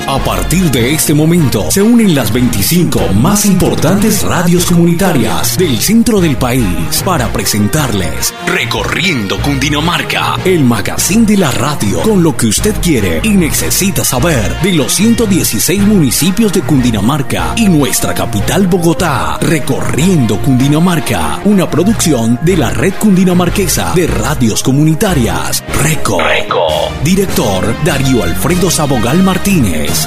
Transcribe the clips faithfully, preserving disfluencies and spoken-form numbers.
A partir de este momento se unen las veinticinco más importantes radios comunitarias del centro del país para presentarles Recorriendo Cundinamarca, el magazine de la radio con lo que usted quiere y necesita saber de los ciento dieciséis municipios de Cundinamarca y nuestra capital Bogotá. Recorriendo Cundinamarca, una producción de la Red Cundinamarquesa de Radios Comunitarias, RECO. RECO. Director Darío Alfredo Sabogal Martínez.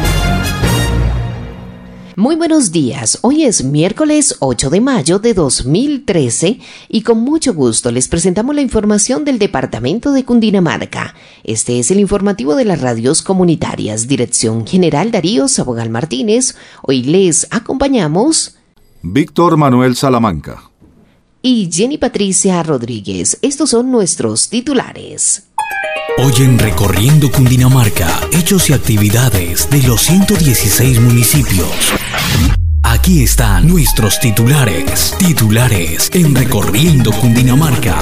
Muy buenos días, hoy es miércoles ocho de mayo de dos mil trece y con mucho gusto les presentamos la información del departamento de Cundinamarca. Este es el informativo de las radios comunitarias, Dirección General Darío Sabogal Martínez. Hoy les acompañamos Víctor Manuel Salamanca y Jenny Patricia Rodríguez. Estos son nuestros titulares. Hoy en Recorriendo Cundinamarca, hechos y actividades de los ciento dieciséis municipios. Aquí están nuestros titulares. Titulares en Recorriendo Cundinamarca.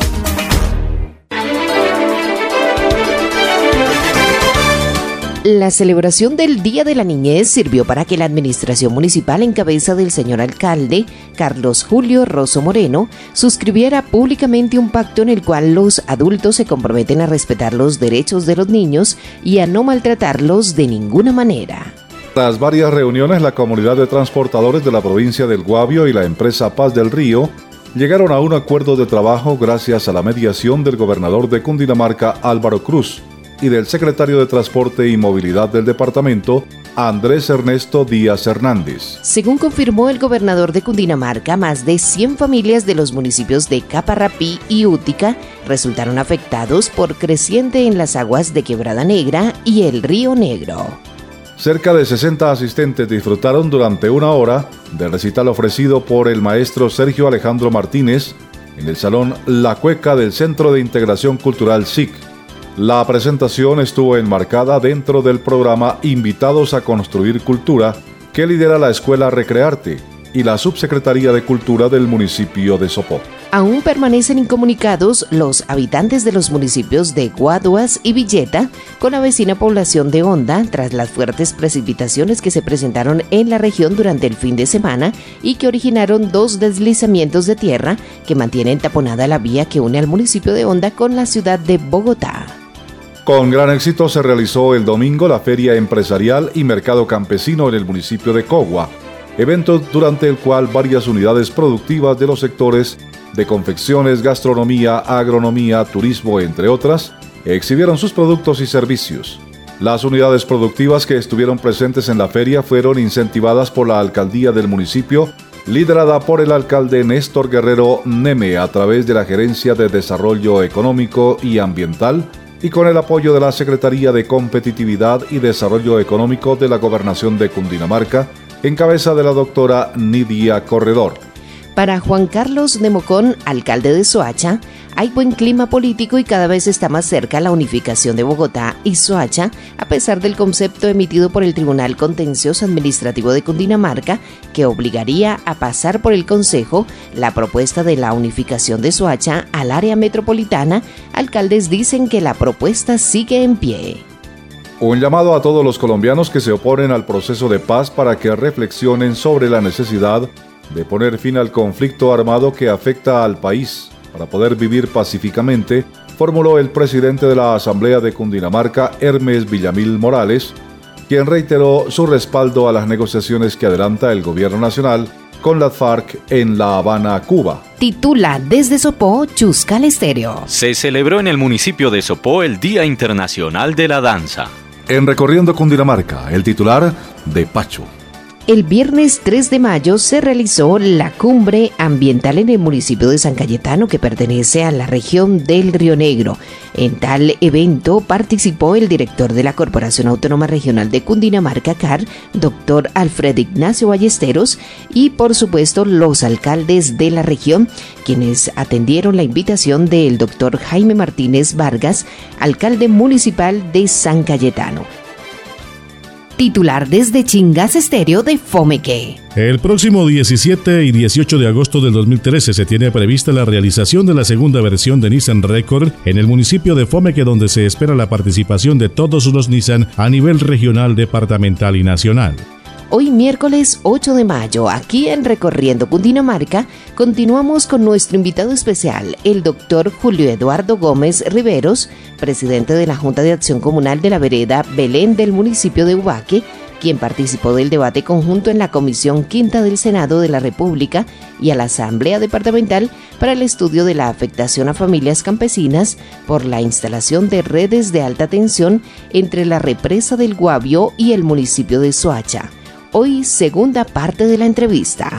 La celebración del Día de la Niñez sirvió para que la administración municipal en cabeza del señor alcalde, Carlos Julio Rosso Moreno, suscribiera públicamente un pacto en el cual los adultos se comprometen a respetar los derechos de los niños y a no maltratarlos de ninguna manera. Tras varias reuniones, la comunidad de transportadores de la provincia del Guavio y la empresa Paz del Río llegaron a un acuerdo de trabajo gracias a la mediación del gobernador de Cundinamarca, Álvaro Cruz, y del secretario de Transporte y Movilidad del departamento, Andrés Ernesto Díaz Hernández. Según confirmó el gobernador de Cundinamarca, más de cien familias de los municipios de Caparrapí y Útica resultaron afectados por creciente en las aguas de Quebrada Negra y el Río Negro. Cerca de sesenta asistentes disfrutaron durante una hora del recital ofrecido por el maestro Sergio Alejandro Martínez en el Salón La Cueca del Centro de Integración Cultural S I C. La presentación estuvo enmarcada dentro del programa Invitados a Construir Cultura, que lidera la Escuela Recrearte y la Subsecretaría de Cultura del municipio de Sopó. Aún permanecen incomunicados los habitantes de los municipios de Guaduas y Villeta con la vecina población de Honda tras las fuertes precipitaciones que se presentaron en la región durante el fin de semana y que originaron dos deslizamientos de tierra que mantienen taponada la vía que une al municipio de Honda con la ciudad de Bogotá. Con gran éxito se realizó el domingo la Feria Empresarial y Mercado Campesino en el municipio de Cogua, evento durante el cual varias unidades productivas de los sectores de confecciones, gastronomía, agronomía, turismo, entre otras, exhibieron sus productos y servicios. Las unidades productivas que estuvieron presentes en la feria fueron incentivadas por la alcaldía del municipio, liderada por el alcalde Néstor Guerrero Neme a través de la Gerencia de Desarrollo Económico y Ambiental, y con el apoyo de la Secretaría de Competitividad y Desarrollo Económico de la Gobernación de Cundinamarca, en cabeza de la doctora Nidia Corredor. Para Juan Carlos Nemocón, alcalde de Soacha, hay buen clima político y cada vez está más cerca la unificación de Bogotá y Soacha, a pesar del concepto emitido por el Tribunal Contencioso Administrativo de Cundinamarca, que obligaría a pasar por el Consejo la propuesta de la unificación de Soacha al área metropolitana. Alcaldes dicen que la propuesta sigue en pie. Un llamado a todos los colombianos que se oponen al proceso de paz para que reflexionen sobre la necesidad de poner fin al conflicto armado que afecta al país para poder vivir pacíficamente, formuló el presidente de la Asamblea de Cundinamarca, Hermes Villamil Morales, quien reiteró su respaldo a las negociaciones que adelanta el gobierno nacional con las FARC en La Habana, Cuba. Titula desde Sopó, Chuscal Estéreo. Se celebró en el municipio de Sopó el Día Internacional de la Danza. En Recorriendo Cundinamarca, el titular de Pacho. El viernes tres de mayo se realizó la cumbre ambiental en el municipio de San Cayetano, que pertenece a la región del Río Negro. En tal evento participó el director de la Corporación Autónoma Regional de Cundinamarca, C A R, doctor Alfredo Ignacio Ballesteros, y por supuesto los alcaldes de la región, quienes atendieron la invitación del doctor Jaime Martínez Vargas, alcalde municipal de San Cayetano. titular desde Chingas Estéreo de Fomeque. El próximo diecisiete y dieciocho de agosto del dos mil trece se tiene prevista la realización de la segunda versión de Nissan Record en el municipio de Fomeque, donde se espera la participación de todos los Nissan a nivel regional, departamental y nacional. Hoy miércoles ocho de mayo, aquí en Recorriendo Cundinamarca, continuamos con nuestro invitado especial, el doctor Julio Eduardo Gómez Riveros, presidente de la Junta de Acción Comunal de la Vereda Belén del municipio de Ubaque, quien participó del debate conjunto en la Comisión Quinta del Senado de la República y a la Asamblea Departamental para el estudio de la afectación a familias campesinas por la instalación de redes de alta tensión entre la represa del Guavio y el municipio de Soacha. Hoy, segunda parte de la entrevista.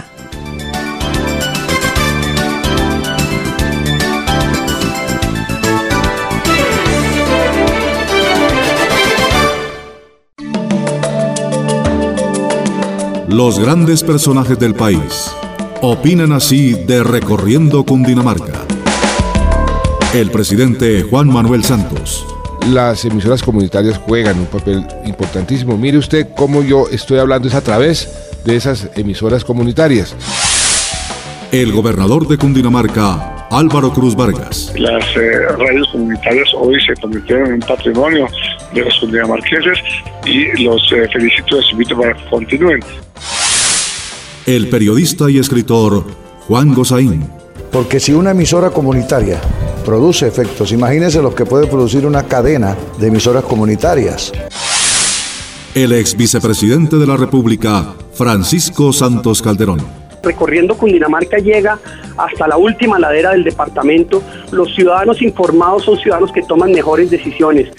Los grandes personajes del país opinan así de Recorriendo Cundinamarca. El presidente Juan Manuel Santos. Las emisoras comunitarias juegan un papel importantísimo. Mire usted cómo yo estoy hablando es a través de esas emisoras comunitarias. El gobernador de Cundinamarca, Álvaro Cruz Vargas. Las eh, radios comunitarias hoy se convirtieron en un patrimonio de los cundinamarqueses y los eh, felicito y los invito para que continúen. El periodista y escritor Juan Gozaín. Porque si una emisora comunitaria produce efectos, imagínense lo que puede producir una cadena de emisoras comunitarias. El ex vicepresidente de la República, Francisco Santos Calderón. Recorriendo Cundinamarca llega hasta la última ladera del departamento. Los ciudadanos informados son ciudadanos que toman mejores decisiones.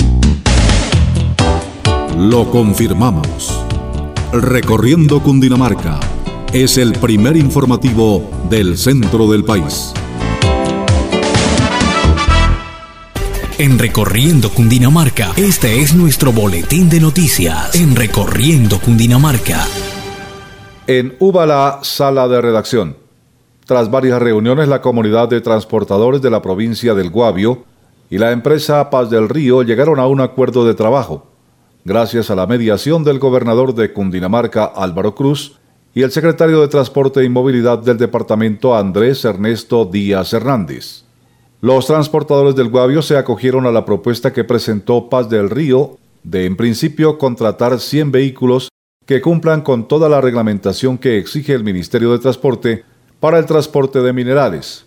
Lo confirmamos. Recorriendo Cundinamarca es el primer informativo del centro del país. En Recorriendo Cundinamarca, este es nuestro boletín de noticias. En Recorriendo Cundinamarca. En Úbala, sala de redacción. Tras varias reuniones, la comunidad de transportadores de la provincia del Guavio y la empresa Paz del Río llegaron a un acuerdo de trabajo, gracias a la mediación del gobernador de Cundinamarca, Álvaro Cruz, y el secretario de Transporte y Movilidad del departamento, Andrés Ernesto Díaz Hernández. Los transportadores del Guavio se acogieron a la propuesta que presentó Paz del Río de, en principio, contratar cien vehículos que cumplan con toda la reglamentación que exige el Ministerio de Transporte para el transporte de minerales.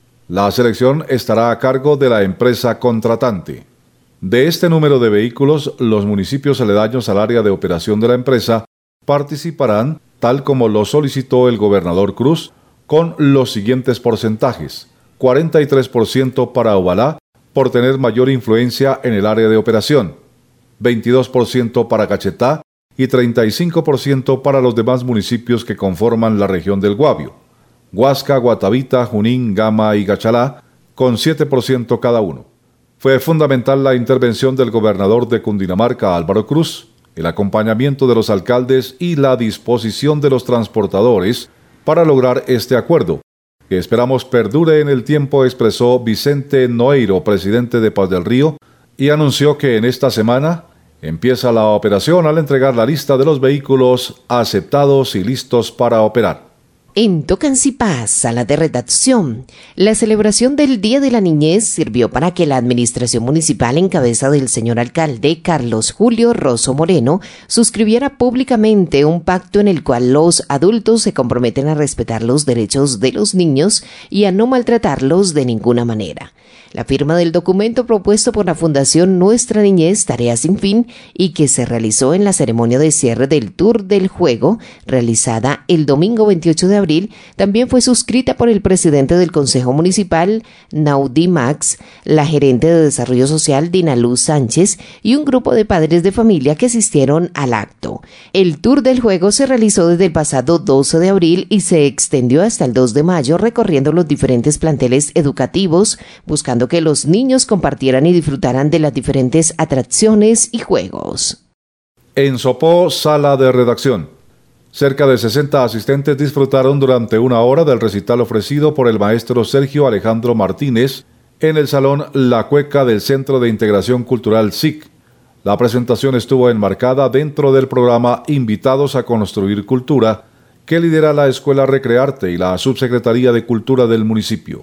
La selección estará a cargo de la empresa contratante. De este número de vehículos, los municipios aledaños al área de operación de la empresa participarán, tal como lo solicitó el gobernador Cruz, con los siguientes porcentajes: cuarenta y tres por ciento para Ovalá, por tener mayor influencia en el área de operación, veintidós por ciento para Cachetá y treinta y cinco por ciento para los demás municipios que conforman la región del Guavio, Huasca, Guatavita, Junín, Gama y Gachalá, con siete por ciento cada uno. Fue fundamental la intervención del gobernador de Cundinamarca, Álvaro Cruz, el acompañamiento de los alcaldes y la disposición de los transportadores para lograr este acuerdo, que esperamos perdure en el tiempo, expresó Vicente Noeiro, presidente de Paz del Río, y anunció que en esta semana empieza la operación al entregar la lista de los vehículos aceptados y listos para operar. En Tocancipá, sala de redacción, la celebración del Día de la Niñez sirvió para que la administración municipal en cabeza del señor alcalde Carlos Julio Rosso Moreno suscribiera públicamente un pacto en el cual los adultos se comprometen a respetar los derechos de los niños y a no maltratarlos de ninguna manera. La firma del documento propuesto por la Fundación Nuestra Niñez, Tarea Sin Fin, y que se realizó en la ceremonia de cierre del Tour del Juego, realizada el domingo veintiocho de abril, también fue suscrita por el presidente del Consejo Municipal, Naudí Max, la gerente de Desarrollo Social, Dina Luz Sánchez, y un grupo de padres de familia que asistieron al acto. El Tour del Juego se realizó desde el pasado doce de abril y se extendió hasta el dos de mayo, recorriendo los diferentes planteles educativos, buscando que los niños compartieran y disfrutaran de las diferentes atracciones y juegos. En Sopó, sala de redacción. Cerca de sesenta asistentes disfrutaron durante una hora del recital ofrecido por el maestro Sergio Alejandro Martínez en el Salón La Cueca del Centro de Integración Cultural S I C, La presentación estuvo enmarcada dentro del programa Invitados a Construir Cultura, que lidera la Escuela Recrearte y la Subsecretaría de Cultura del municipio.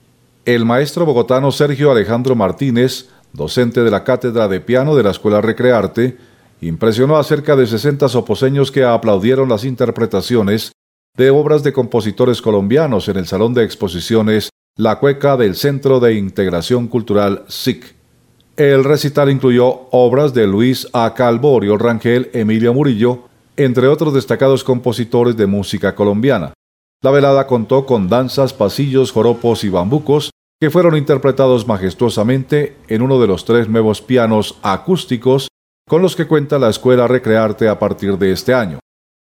El maestro bogotano Sergio Alejandro Martínez, docente de la Cátedra de Piano de la Escuela Recrearte, impresionó a cerca de sesenta soposeños que aplaudieron las interpretaciones de obras de compositores colombianos en el Salón de Exposiciones La Cueca del Centro de Integración Cultural S I C. El recital incluyó obras de Luis A. Calvo, Oriol Rangel, Emilio Murillo, entre otros destacados compositores de música colombiana. La velada contó con danzas, pasillos, joropos y bambucos que fueron interpretados majestuosamente en uno de los tres nuevos pianos acústicos con los que cuenta la Escuela Recrearte a partir de este año.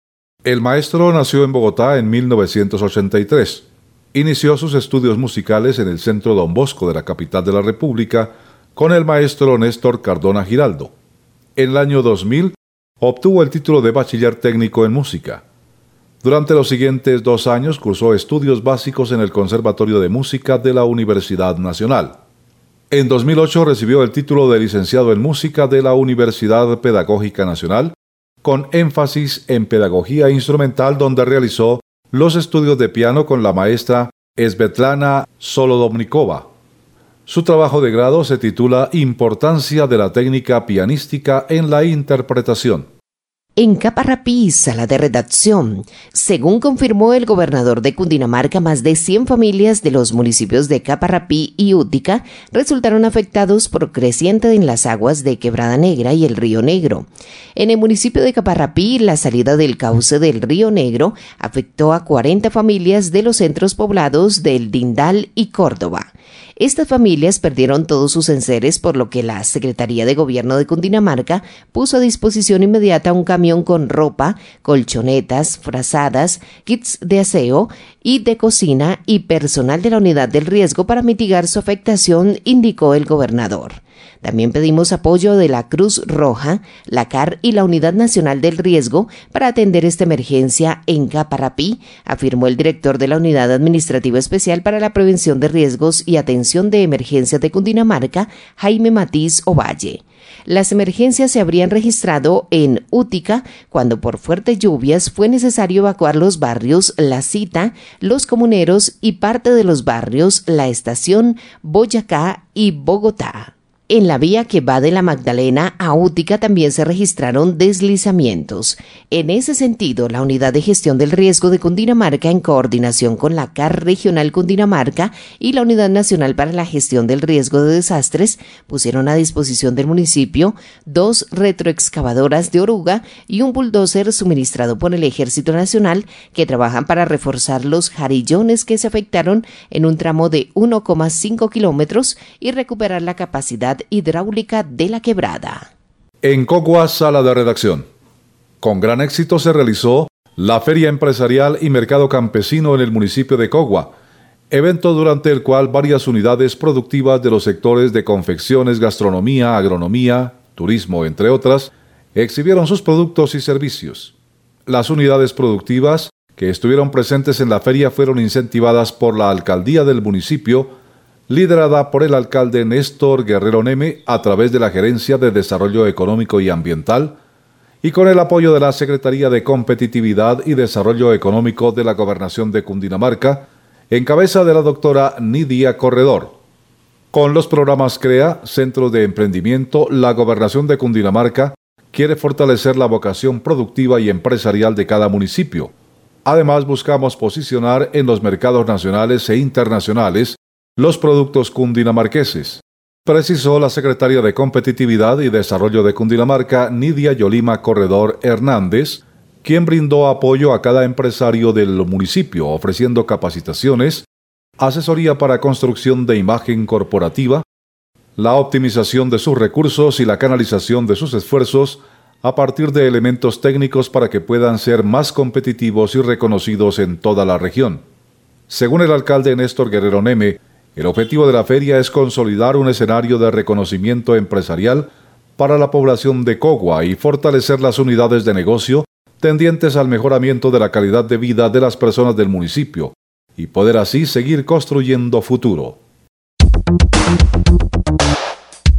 El maestro nació en Bogotá en mil novecientos ochenta y tres. Inició sus estudios musicales en el Centro Don Bosco de la capital de la República con el maestro Néstor Cardona Giraldo. En el año dos mil obtuvo el título de bachiller técnico en música. Durante los siguientes dos años cursó estudios básicos en el Conservatorio de Música de la Universidad Nacional. En dos mil ocho recibió el título de licenciado en música de la Universidad Pedagógica Nacional, con énfasis en pedagogía instrumental, donde realizó los estudios de piano con la maestra Svetlana Solodovnikova. Su trabajo de grado se titula Importancia de la técnica pianística en la interpretación. En Caparrapí, sala de redacción. Según confirmó el gobernador de Cundinamarca, más de cien familias de los municipios de Caparrapí y Útica resultaron afectados por creciente en las aguas de Quebrada Negra y el Río Negro. En el municipio de Caparrapí, la salida del cauce del Río Negro afectó a cuarenta familias de los centros poblados del Dindal y Córdoba. Estas familias perdieron todos sus enseres, por lo que la Secretaría de Gobierno de Cundinamarca puso a disposición inmediata un camión con ropa, colchonetas, frazadas, kits de aseo y de cocina y personal de la unidad del riesgo para mitigar su afectación, indicó el gobernador. También pedimos apoyo de la Cruz Roja, la C A R y la Unidad Nacional del Riesgo para atender esta emergencia en Caparrapí, afirmó el director de la Unidad Administrativa Especial para la Prevención de Riesgos y Atención de Emergencias de Cundinamarca, Jaime Matiz Ovalle. Las emergencias se habrían registrado en Útica cuando por fuertes lluvias fue necesario evacuar los barrios La Cita, Los Comuneros y parte de los barrios La Estación, Boyacá y Bogotá. En la vía que va de la Magdalena a Útica también se registraron deslizamientos. En ese sentido, la Unidad de Gestión del Riesgo de Cundinamarca, en coordinación con la C A R Regional Cundinamarca y la Unidad Nacional para la Gestión del Riesgo de Desastres, pusieron a disposición del municipio dos retroexcavadoras de oruga y un bulldozer suministrado por el Ejército Nacional, que trabajan para reforzar los jarillones que se afectaron en un tramo de uno coma cinco kilómetros y recuperar la capacidad hidráulica de la quebrada. En Cogua, sala de redacción. Con gran éxito se realizó la Feria Empresarial y Mercado Campesino en el municipio de Cogua, evento durante el cual varias unidades productivas de los sectores de confecciones, gastronomía, agronomía, turismo, entre otras, exhibieron sus productos y servicios. Las unidades productivas que estuvieron presentes en la feria fueron incentivadas por la alcaldía del municipio, liderada por el alcalde Néstor Guerrero Neme a través de la Gerencia de Desarrollo Económico y Ambiental y con el apoyo de la Secretaría de Competitividad y Desarrollo Económico de la Gobernación de Cundinamarca, en cabeza de la doctora Nidia Corredor. Con los programas CREA, Centros de Emprendimiento, la Gobernación de Cundinamarca quiere fortalecer la vocación productiva y empresarial de cada municipio. Además, buscamos posicionar en los mercados nacionales e internacionales los productos cundinamarqueses, precisó la secretaria de Competitividad y Desarrollo de Cundinamarca, Nidia Yolima Corredor Hernández, quien brindó apoyo a cada empresario del municipio, ofreciendo capacitaciones, asesoría para construcción de imagen corporativa, la optimización de sus recursos y la canalización de sus esfuerzos a partir de elementos técnicos para que puedan ser más competitivos y reconocidos en toda la región. Según el alcalde Néstor Guerrero Neme, el objetivo de la feria es consolidar un escenario de reconocimiento empresarial para la población de Cogua y fortalecer las unidades de negocio tendientes al mejoramiento de la calidad de vida de las personas del municipio y poder así seguir construyendo futuro.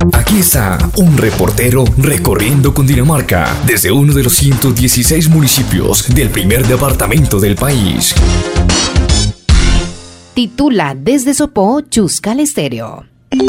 Aquí está un reportero recorriendo Cundinamarca desde uno de los ciento dieciséis municipios del primer departamento del país. Titula desde Sopó, Chuscal Estéreo.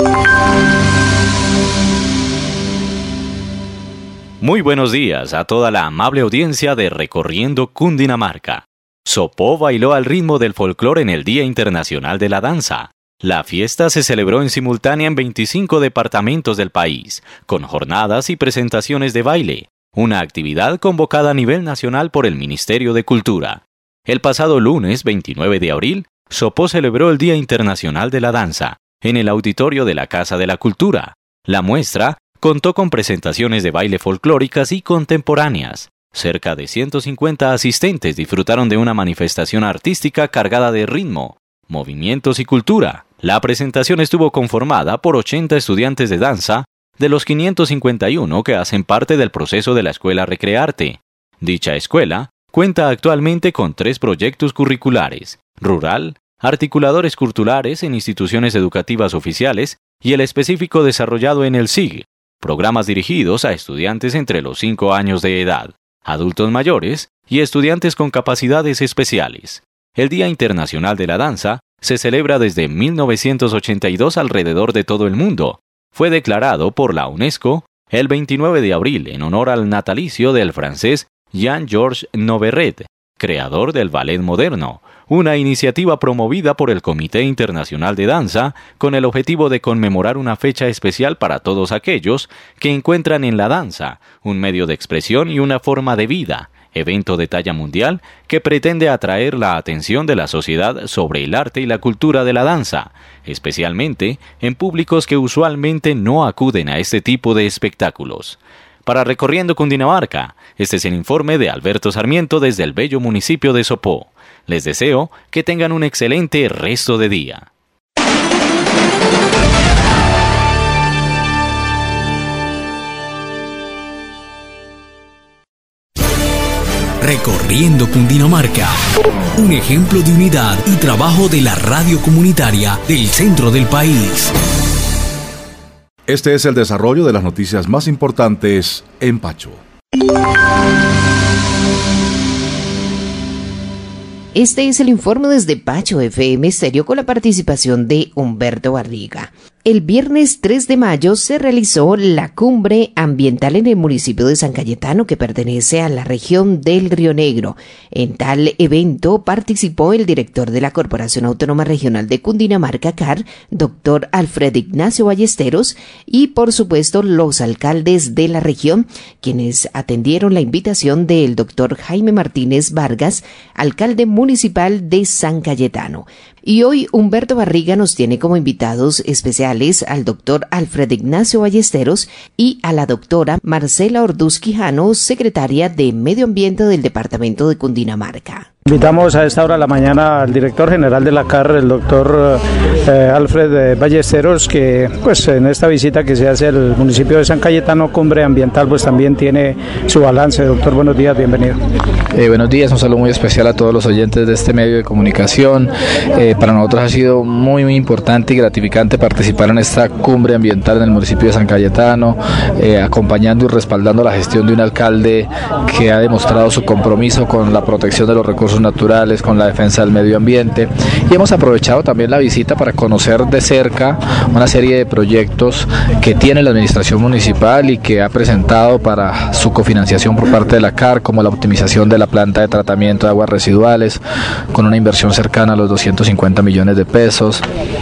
Muy buenos días a toda la amable audiencia de Recorriendo Cundinamarca. Sopó bailó al ritmo del folclore en el Día Internacional de la Danza. La fiesta se celebró en simultánea en veinticinco departamentos del país, con jornadas y presentaciones de baile, una actividad convocada a nivel nacional por el Ministerio de Cultura. El pasado lunes veintinueve de abril, Sopó celebró el Día Internacional de la Danza, en el auditorio de la Casa de la Cultura. La muestra contó con presentaciones de baile folclóricas y contemporáneas. Cerca de ciento cincuenta asistentes disfrutaron de una manifestación artística cargada de ritmo, movimientos y cultura. La presentación estuvo conformada por ochenta estudiantes de danza, de los quinientos cincuenta y uno que hacen parte del proceso de la Escuela Recrearte. Dicha escuela cuenta actualmente con tres proyectos curriculares: rural, articuladores culturales en instituciones educativas oficiales y el específico desarrollado en el S I G, programas dirigidos a estudiantes entre los cinco años de edad, adultos mayores y estudiantes con capacidades especiales. El Día Internacional de la Danza se celebra desde mil novecientos ochenta y dos alrededor de todo el mundo. Fue declarado por la UNESCO el veintinueve de abril en honor al natalicio del francés Jean-Georges Noverret, creador del ballet moderno, una iniciativa promovida por el Comité Internacional de Danza con el objetivo de conmemorar una fecha especial para todos aquellos que encuentran en la danza un medio de expresión y una forma de vida, evento de talla mundial que pretende atraer la atención de la sociedad sobre el arte y la cultura de la danza, especialmente en públicos que usualmente no acuden a este tipo de espectáculos. Para Recorriendo Cundinamarca, este es el informe de Alberto Sarmiento desde el bello municipio de Sopó. Les deseo que tengan un excelente resto de día. Recorriendo Cundinamarca, un ejemplo de unidad y trabajo de la radio comunitaria del centro del país. Este es el desarrollo de las noticias más importantes en Pacho. Este es el informe desde Pacho F M Estéreo con la participación de Humberto Barriga. El viernes tres de mayo se realizó la cumbre ambiental en el municipio de San Cayetano, que pertenece a la región del Río Negro. En tal evento participó el director de la Corporación Autónoma Regional de Cundinamarca, C A R, doctor Alfred Ignacio Ballesteros, y por supuesto los alcaldes de la región, quienes atendieron la invitación del doctor Jaime Martínez Vargas, alcalde municipal de San Cayetano. Y hoy Humberto Barriga nos tiene como invitados especiales al doctor Alfred Ignacio Ballesteros y a la doctora Marcela Orduz Quijano, secretaria de Medio Ambiente del Departamento de Cundinamarca. Invitamos a esta hora de la mañana al director general de la C A R, el doctor eh, Alfred Ballesteros, que pues en esta visita que se hace al municipio de San Cayetano, cumbre ambiental, pues también tiene su balance. Doctor, buenos días, bienvenido. Eh, buenos días, un saludo muy especial a todos los oyentes de este medio de comunicación. Eh, para nosotros ha sido muy, muy importante y gratificante participar en esta cumbre ambiental en el municipio de San Cayetano, eh, acompañando y respaldando la gestión de un alcalde que ha demostrado su compromiso con la protección de los recursos naturales, con la defensa del medio ambiente, y hemos aprovechado también la visita para conocer de cerca una serie de proyectos que tiene la administración municipal y que ha presentado para su cofinanciación por parte de la C A R, como la optimización de la planta de tratamiento de aguas residuales con una inversión cercana a los doscientos cincuenta millones de pesos,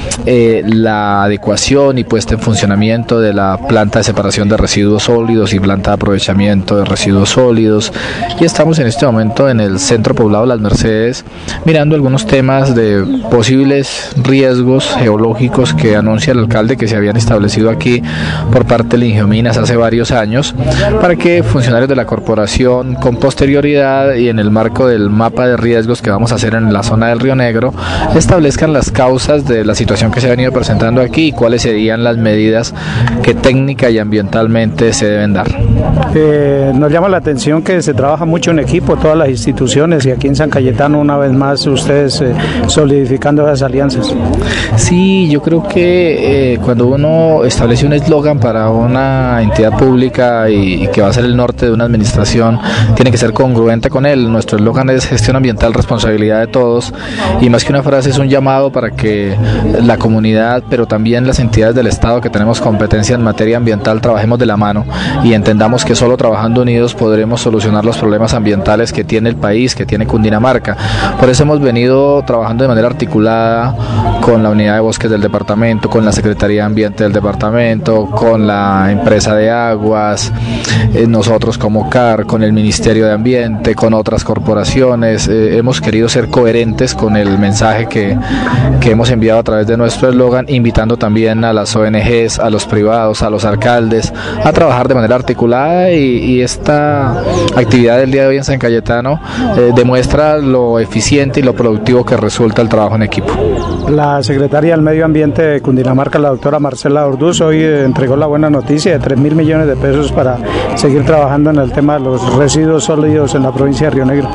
eh, la adecuación y puesta en funcionamiento de la planta de separación de residuos sólidos y planta de aprovechamiento de residuos sólidos, y estamos en este momento en el centro poblado Las Mercedes mirando algunos temas de posibles riesgos geológicos que anuncia el alcalde que se habían establecido aquí por parte de Ingiominas hace varios años, para que funcionarios de la corporación con posterioridad y en el marco del mapa de riesgos que vamos a hacer en la zona del Río Negro establezcan las causas de la situación que se ha venido presentando aquí y cuáles serían las medidas que técnica y ambientalmente se deben dar. Eh, nos llama la atención que se trabaja mucho en equipo, todas las instituciones, y aquí en San Cayetano, una vez más ustedes eh, solidificando esas alianzas. Sí, yo creo que eh, cuando uno establece un eslogan para una entidad pública y, y que va a ser el norte de una administración, tiene que ser congruente con él. Nuestro eslogan es gestión ambiental, responsabilidad de todos, y más que una frase es un llamado para que la comunidad, pero también las entidades del Estado que tenemos competencia en materia ambiental, trabajemos de la mano y entendamos que solo trabajando unidos podremos solucionar los problemas ambientales que tiene el país, que tiene Cundinamarca. Por eso hemos venido trabajando de manera articulada con la unidad de bosques del departamento, con la Secretaría de Ambiente del departamento, con la empresa de aguas, eh, nosotros como C A R, con el Ministerio de Ambiente, con otras corporaciones. Eh, hemos querido ser coherentes con el mensaje que, que hemos enviado a través de nuestro eslogan, invitando también a las O N Ges, a los privados, a los alcaldes, a trabajar de manera articulada, y, y esta actividad del día de hoy en San Cayetano eh, demuestra lo eficiente y lo productivo que resulta el trabajo en equipo. La secretaria del Medio Ambiente de Cundinamarca, la doctora Marcela Orduz, hoy eh, entregó la buena noticia de tres mil millones de pesos para seguir trabajando en el tema de los residuos sólidos en la provincia de Río Negro.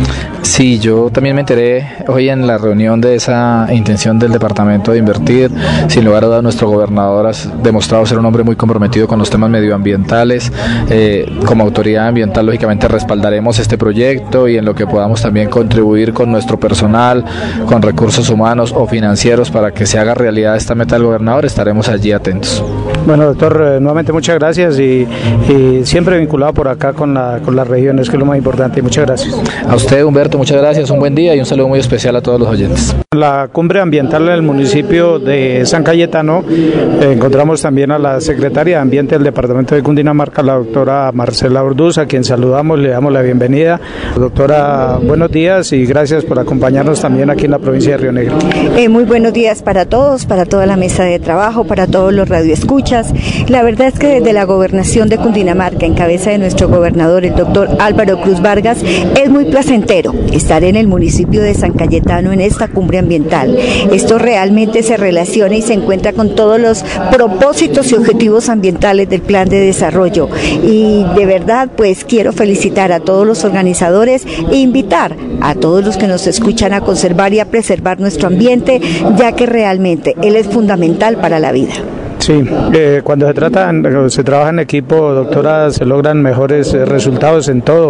Sí, yo también me enteré hoy en la reunión de esa intención del departamento de invertir. Sin lugar a dudas, nuestro gobernador ha demostrado ser un hombre muy comprometido con los temas medioambientales. Eh, como autoridad ambiental, lógicamente respaldaremos este proyecto, y en lo que podamos también contribuir con nuestro personal, con recursos humanos o financieros para que se haga realidad esta meta del gobernador, estaremos allí atentos. Bueno, doctor, eh, nuevamente muchas gracias, y, y siempre vinculado por acá con la, con las regiones, que es lo más importante. Muchas gracias. A usted, Humberto, muchas gracias, un buen día y un saludo muy especial a todos los oyentes. La cumbre ambiental en el municipio de San Cayetano, eh, encontramos también a la secretaria de Ambiente del departamento de Cundinamarca, la doctora Marcela Orduz, a quien saludamos, le damos la bienvenida. Doctora, buenos días y gracias por acompañarnos también aquí en la provincia de Río Negro. Eh, muy buenos días para todos, para toda la mesa de trabajo, para todos los radioescuchas. La verdad es que desde la gobernación de Cundinamarca, en cabeza de nuestro gobernador, el doctor Álvaro Cruz Vargas, es muy placentero estar en el municipio de San Cayetano en esta cumbre ambiental. Esto realmente se relaciona y se encuentra con todos los propósitos y objetivos ambientales del plan de desarrollo, y de verdad pues quiero felicitar a todos los organizadores e invitar a todos los que nos escuchan a conservar y a preservar nuestro ambiente, ya que realmente él es fundamental para la vida. Sí, eh, cuando se trata, se trabaja en equipo, doctora, se logran mejores eh, resultados en todo.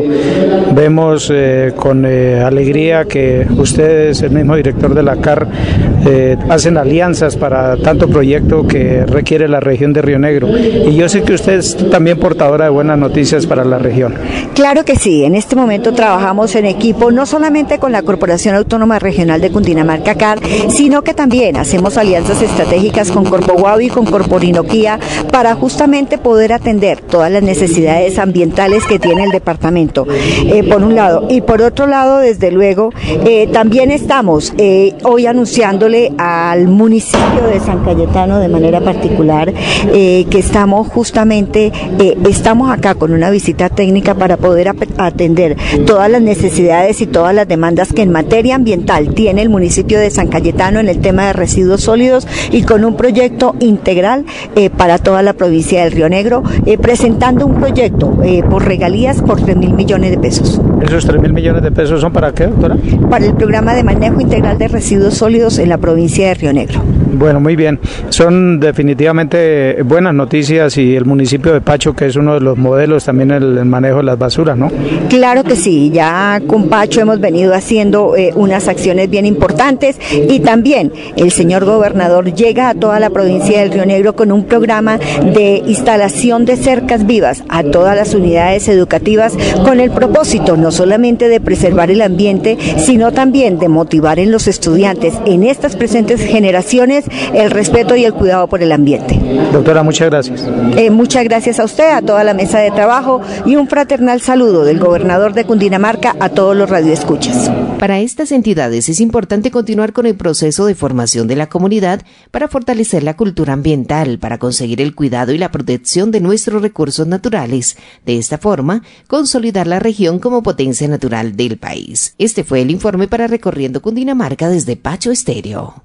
Vemos eh, con eh, alegría que ustedes, el mismo director de la C A R, eh, hacen alianzas para tanto proyecto que requiere la región de Río Negro. Y yo sé que usted es también portadora de buenas noticias para la región. Claro que sí, en este momento trabajamos en equipo, no solamente con la Corporación Autónoma Regional de Cundinamarca, C A R, sino que también hacemos alianzas estratégicas con Corpo Guavi y con Corpo Orinoquía para justamente poder atender todas las necesidades ambientales que tiene el departamento, eh, por un lado. Y por otro lado, desde luego, eh, también estamos eh, hoy anunciándole al municipio de San Cayetano de manera particular eh, que estamos justamente, eh, estamos acá con una visita técnica para poder atender todas las necesidades y todas las demandas que en materia ambiental tiene el municipio de San Cayetano en el tema de residuos sólidos, y con un proyecto integral Eh, para toda la provincia del Río Negro, eh, presentando un proyecto eh, por regalías por tres mil millones de pesos. ¿Esos tres mil millones de pesos son para qué, doctora? Para el programa de manejo integral de residuos sólidos en la provincia de Río Negro. Bueno, muy bien. Son definitivamente buenas noticias, y el municipio de Pacho, que es uno de los modelos también en el manejo de las basuras, ¿no? Claro que sí, ya con Pacho hemos venido haciendo eh, unas acciones bien importantes, y también el señor gobernador llega a toda la provincia del Río Negro con un programa de instalación de cercas vivas a todas las unidades educativas, con el propósito no solamente de preservar el ambiente, sino también de motivar en los estudiantes, en estas presentes generaciones, el respeto y el cuidado por el ambiente. Doctora, muchas gracias. Eh, muchas gracias a usted, a toda la mesa de trabajo, y un fraternal saludo del gobernador de Cundinamarca a todos los radioescuchas. Para estas entidades es importante continuar con el proceso de formación de la comunidad para fortalecer la cultura ambiental, para conseguir el cuidado y la protección de nuestros recursos naturales. De esta forma, consolidar la región como potencia natural del país. Este fue el informe para Recorriendo Cundinamarca desde Pacho Estéreo.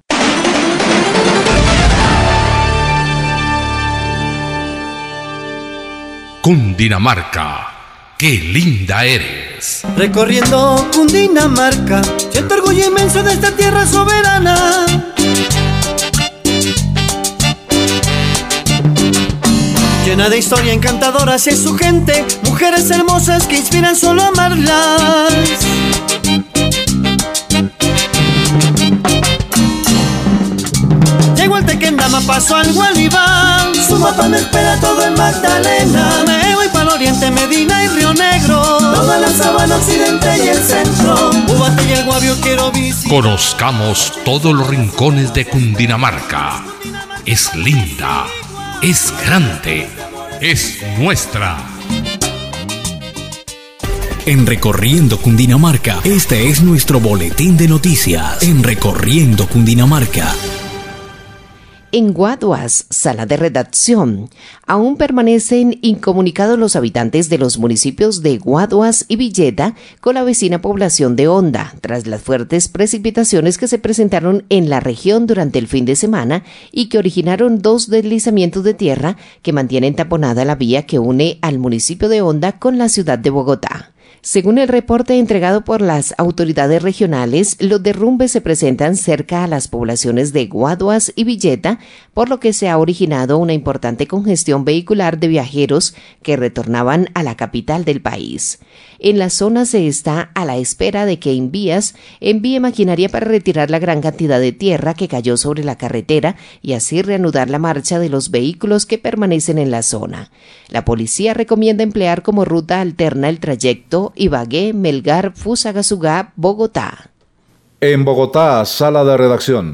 Cundinamarca, ¡Qué linda eres! Recorriendo Cundinamarca, siento orgullo inmenso de esta tierra soberana. Llena de historia encantadora es su gente, mujeres hermosas que inspiran solo a amarlas. Llego al Tequendama, paso al Gualibán, su mapa me espera todo en Magdalena. Me voy para el oriente, Medina y Río Negro, toda la sabana occidente y el centro, Ubaté y el Guavio quiero visitar. Conozcamos todos los rincones de Cundinamarca. Es linda, es grande, es nuestra. En Recorriendo Cundinamarca, este es nuestro boletín de noticias. En Recorriendo Cundinamarca. En Guaduas, sala de redacción, aún permanecen incomunicados los habitantes de los municipios de Guaduas y Villeta con la vecina población de Honda, tras las fuertes precipitaciones que se presentaron en la región durante el fin de semana y que originaron dos deslizamientos de tierra que mantienen taponada la vía que une al municipio de Honda con la ciudad de Bogotá. Según el reporte entregado por las autoridades regionales, los derrumbes se presentan cerca a las poblaciones de Guaduas y Villeta, por lo que se ha originado una importante congestión vehicular de viajeros que retornaban a la capital del país. En la zona se está a la espera de que Invías envíe maquinaria para retirar la gran cantidad de tierra que cayó sobre la carretera y así reanudar la marcha de los vehículos que permanecen en la zona. La policía recomienda emplear como ruta alterna el trayecto Ibagué, Melgar, Fusagasugá, Bogotá. En Bogotá, sala de redacción.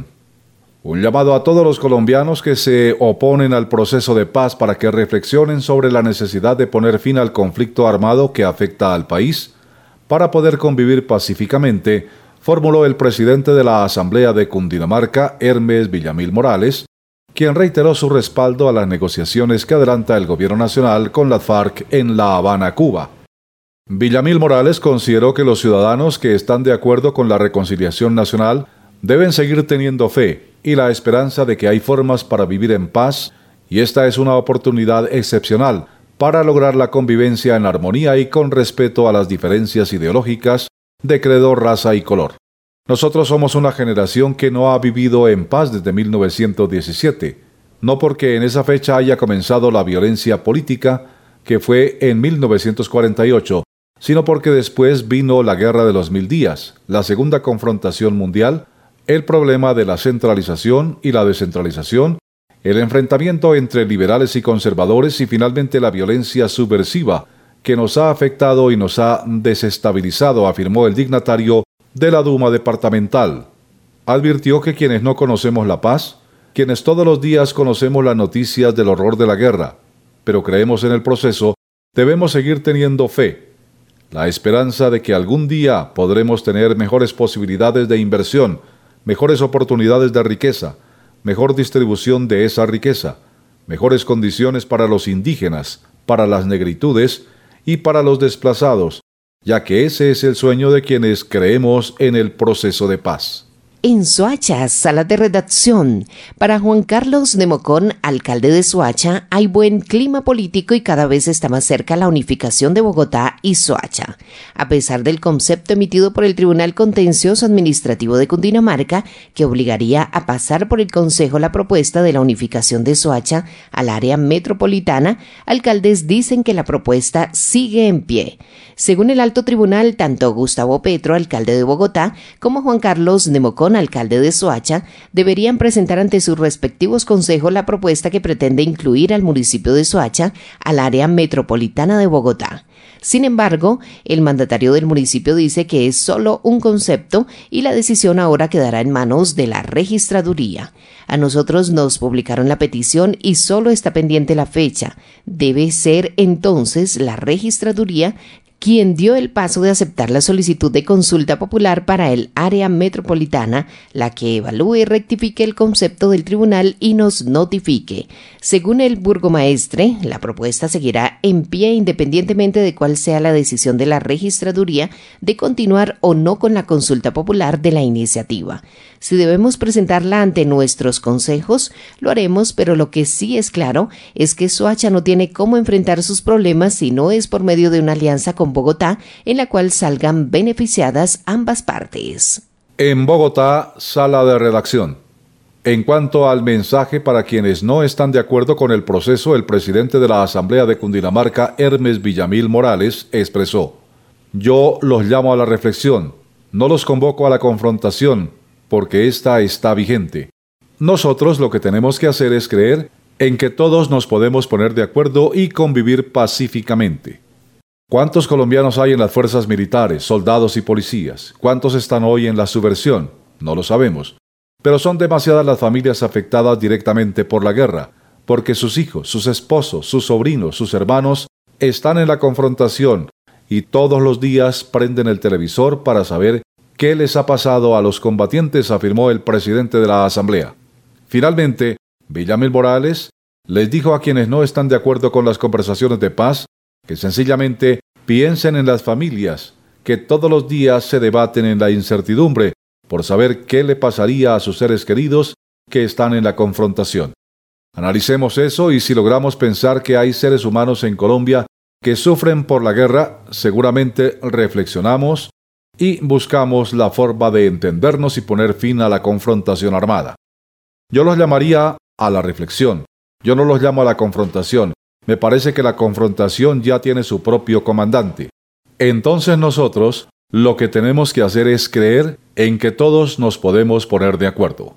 Un llamado a todos los colombianos que se oponen al proceso de paz para que reflexionen sobre la necesidad de poner fin al conflicto armado que afecta al país para poder convivir pacíficamente, formuló el presidente de la Asamblea de Cundinamarca, Hermes Villamil Morales, quien reiteró su respaldo a las negociaciones que adelanta el gobierno nacional con las FARC en La Habana, Cuba. Villamil Morales consideró que los ciudadanos que están de acuerdo con la reconciliación nacional deben seguir teniendo fe y la esperanza de que hay formas para vivir en paz, y esta es una oportunidad excepcional para lograr la convivencia en armonía y con respeto a las diferencias ideológicas de credo, raza y color. Nosotros somos una generación que no ha vivido en paz desde mil novecientos diecisiete, no porque en esa fecha haya comenzado la violencia política, que fue en mil novecientos cuarenta y ocho, sino porque después vino la Guerra de los Mil Días, la segunda confrontación mundial, el problema de la centralización y la descentralización, el enfrentamiento entre liberales y conservadores y finalmente la violencia subversiva que nos ha afectado y nos ha desestabilizado, afirmó el dignatario de la Duma departamental. Advirtió que quienes no conocemos la paz, quienes todos los días conocemos las noticias del horror de la guerra, pero creemos en el proceso, debemos seguir teniendo fe, la esperanza de que algún día podremos tener mejores posibilidades de inversión, mejores oportunidades de riqueza, mejor distribución de esa riqueza, mejores condiciones para los indígenas, para las negritudes y para los desplazados, ya que ese es el sueño de quienes creemos en el proceso de paz. En Soacha, sala de redacción. Para Juan Carlos Nemocón, alcalde de Soacha, hay buen clima político y cada vez está más cerca la unificación de Bogotá y Soacha. A pesar del concepto emitido por el Tribunal Contencioso Administrativo de Cundinamarca, que obligaría a pasar por el Consejo la propuesta de la unificación de Soacha al área metropolitana, alcaldes dicen que la propuesta sigue en pie. Según el alto tribunal, tanto Gustavo Petro, alcalde de Bogotá, como Juan Carlos Nemocón, alcalde de Soacha, deberían presentar ante sus respectivos consejos la propuesta que pretende incluir al municipio de Soacha al área metropolitana de Bogotá. Sin embargo, el mandatario del municipio dice que es solo un concepto y la decisión ahora quedará en manos de la registraduría. A nosotros nos publicaron la petición y solo está pendiente la fecha. Debe ser entonces la registraduría quien dio el paso de aceptar la solicitud de consulta popular para el área metropolitana, la que evalúe y rectifique el concepto del tribunal y nos notifique. Según el burgomaestre, la propuesta seguirá en pie independientemente de cuál sea la decisión de la registraduría de continuar o no con la consulta popular de la iniciativa. Si debemos presentarla ante nuestros consejos, lo haremos, pero lo que sí es claro es que Soacha no tiene cómo enfrentar sus problemas si no es por medio de una alianza con Bogotá en la cual salgan beneficiadas ambas partes. En Bogotá, sala de redacción. En cuanto al mensaje para quienes no están de acuerdo con el proceso, el presidente de la Asamblea de Cundinamarca, Hermes Villamil Morales, expresó: yo los llamo a la reflexión, no los convoco a la confrontación, porque esta está vigente. Nosotros lo que tenemos que hacer es creer en que todos nos podemos poner de acuerdo y convivir pacíficamente. ¿Cuántos colombianos hay en las fuerzas militares, soldados y policías? ¿Cuántos están hoy en la subversión? No lo sabemos. Pero son demasiadas las familias afectadas directamente por la guerra, porque sus hijos, sus esposos, sus sobrinos, sus hermanos están en la confrontación y todos los días prenden el televisor para saber qué les ha pasado a los combatientes, afirmó el presidente de la Asamblea. Finalmente, Villamil Morales les dijo a quienes no están de acuerdo con las conversaciones de paz que sencillamente piensen en las familias que todos los días se debaten en la incertidumbre por saber qué le pasaría a sus seres queridos que están en la confrontación. Analicemos eso y si logramos pensar que hay seres humanos en Colombia que sufren por la guerra, seguramente reflexionamos y buscamos la forma de entendernos y poner fin a la confrontación armada. Yo los llamaría a la reflexión. Yo no los llamo a la confrontación. Me parece que la confrontación ya tiene su propio comandante. Entonces nosotros lo que tenemos que hacer es creer en que todos nos podemos poner de acuerdo.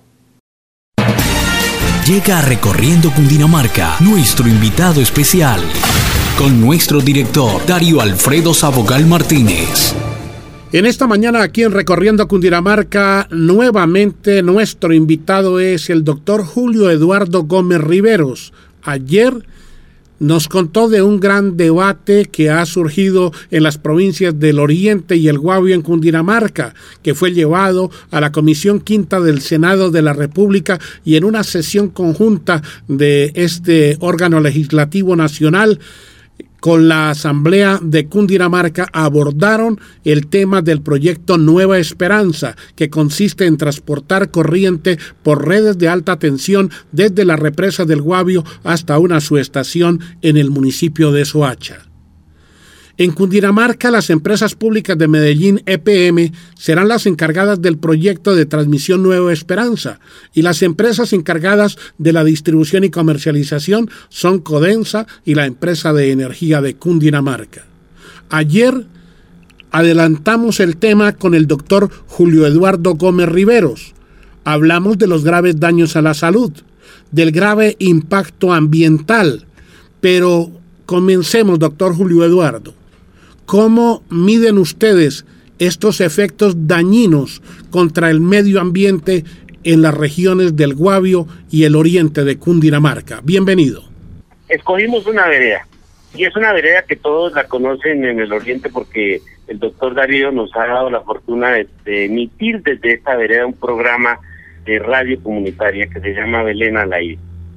Llega a Recorriendo Cundinamarca nuestro invitado especial, con nuestro director Darío Alfredo Sabogal Martínez. En esta mañana aquí en Recorriendo Cundinamarca, nuevamente nuestro invitado es el doctor Julio Eduardo Gómez Riveros. Ayer nos contó de un gran debate que ha surgido en las provincias del Oriente y el Guavio en Cundinamarca, que fue llevado a la Comisión Quinta del Senado de la República y en una sesión conjunta de este órgano legislativo nacional con la Asamblea de Cundinamarca abordaron el tema del proyecto Nueva Esperanza, que consiste en transportar corriente por redes de alta tensión desde la represa del Guavio hasta una subestación en el municipio de Soacha. En Cundinamarca, las empresas públicas de Medellín E P M serán las encargadas del proyecto de transmisión Nueva Esperanza y las empresas encargadas de la distribución y comercialización son Codensa y la empresa de energía de Cundinamarca. Ayer adelantamos el tema con el doctor Julio Eduardo Gómez Riveros. Hablamos de los graves daños a la salud, del grave impacto ambiental, pero comencemos, doctor Julio Eduardo. ¿Cómo miden ustedes estos efectos dañinos contra el medio ambiente en las regiones del Guavio y el oriente de Cundinamarca? Bienvenido. Escogimos una vereda, y es una vereda que todos la conocen en el oriente porque el doctor Darío nos ha dado la fortuna de, de emitir desde esta vereda un programa de radio comunitaria que se llama Belén al Aire.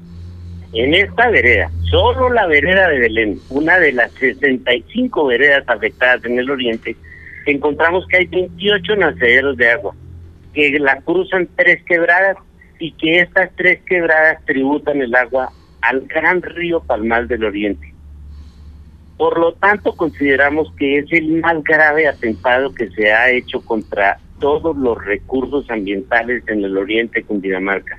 En esta vereda, solo la vereda de Belén, una de las sesenta y cinco veredas afectadas en el oriente, encontramos que hay veintiocho nacederos de agua, que la cruzan tres quebradas y que estas tres quebradas tributan el agua al gran río Palmal del Oriente. Por lo tanto, consideramos que es el más grave atentado que se ha hecho contra todos los recursos ambientales en el oriente de Cundinamarca.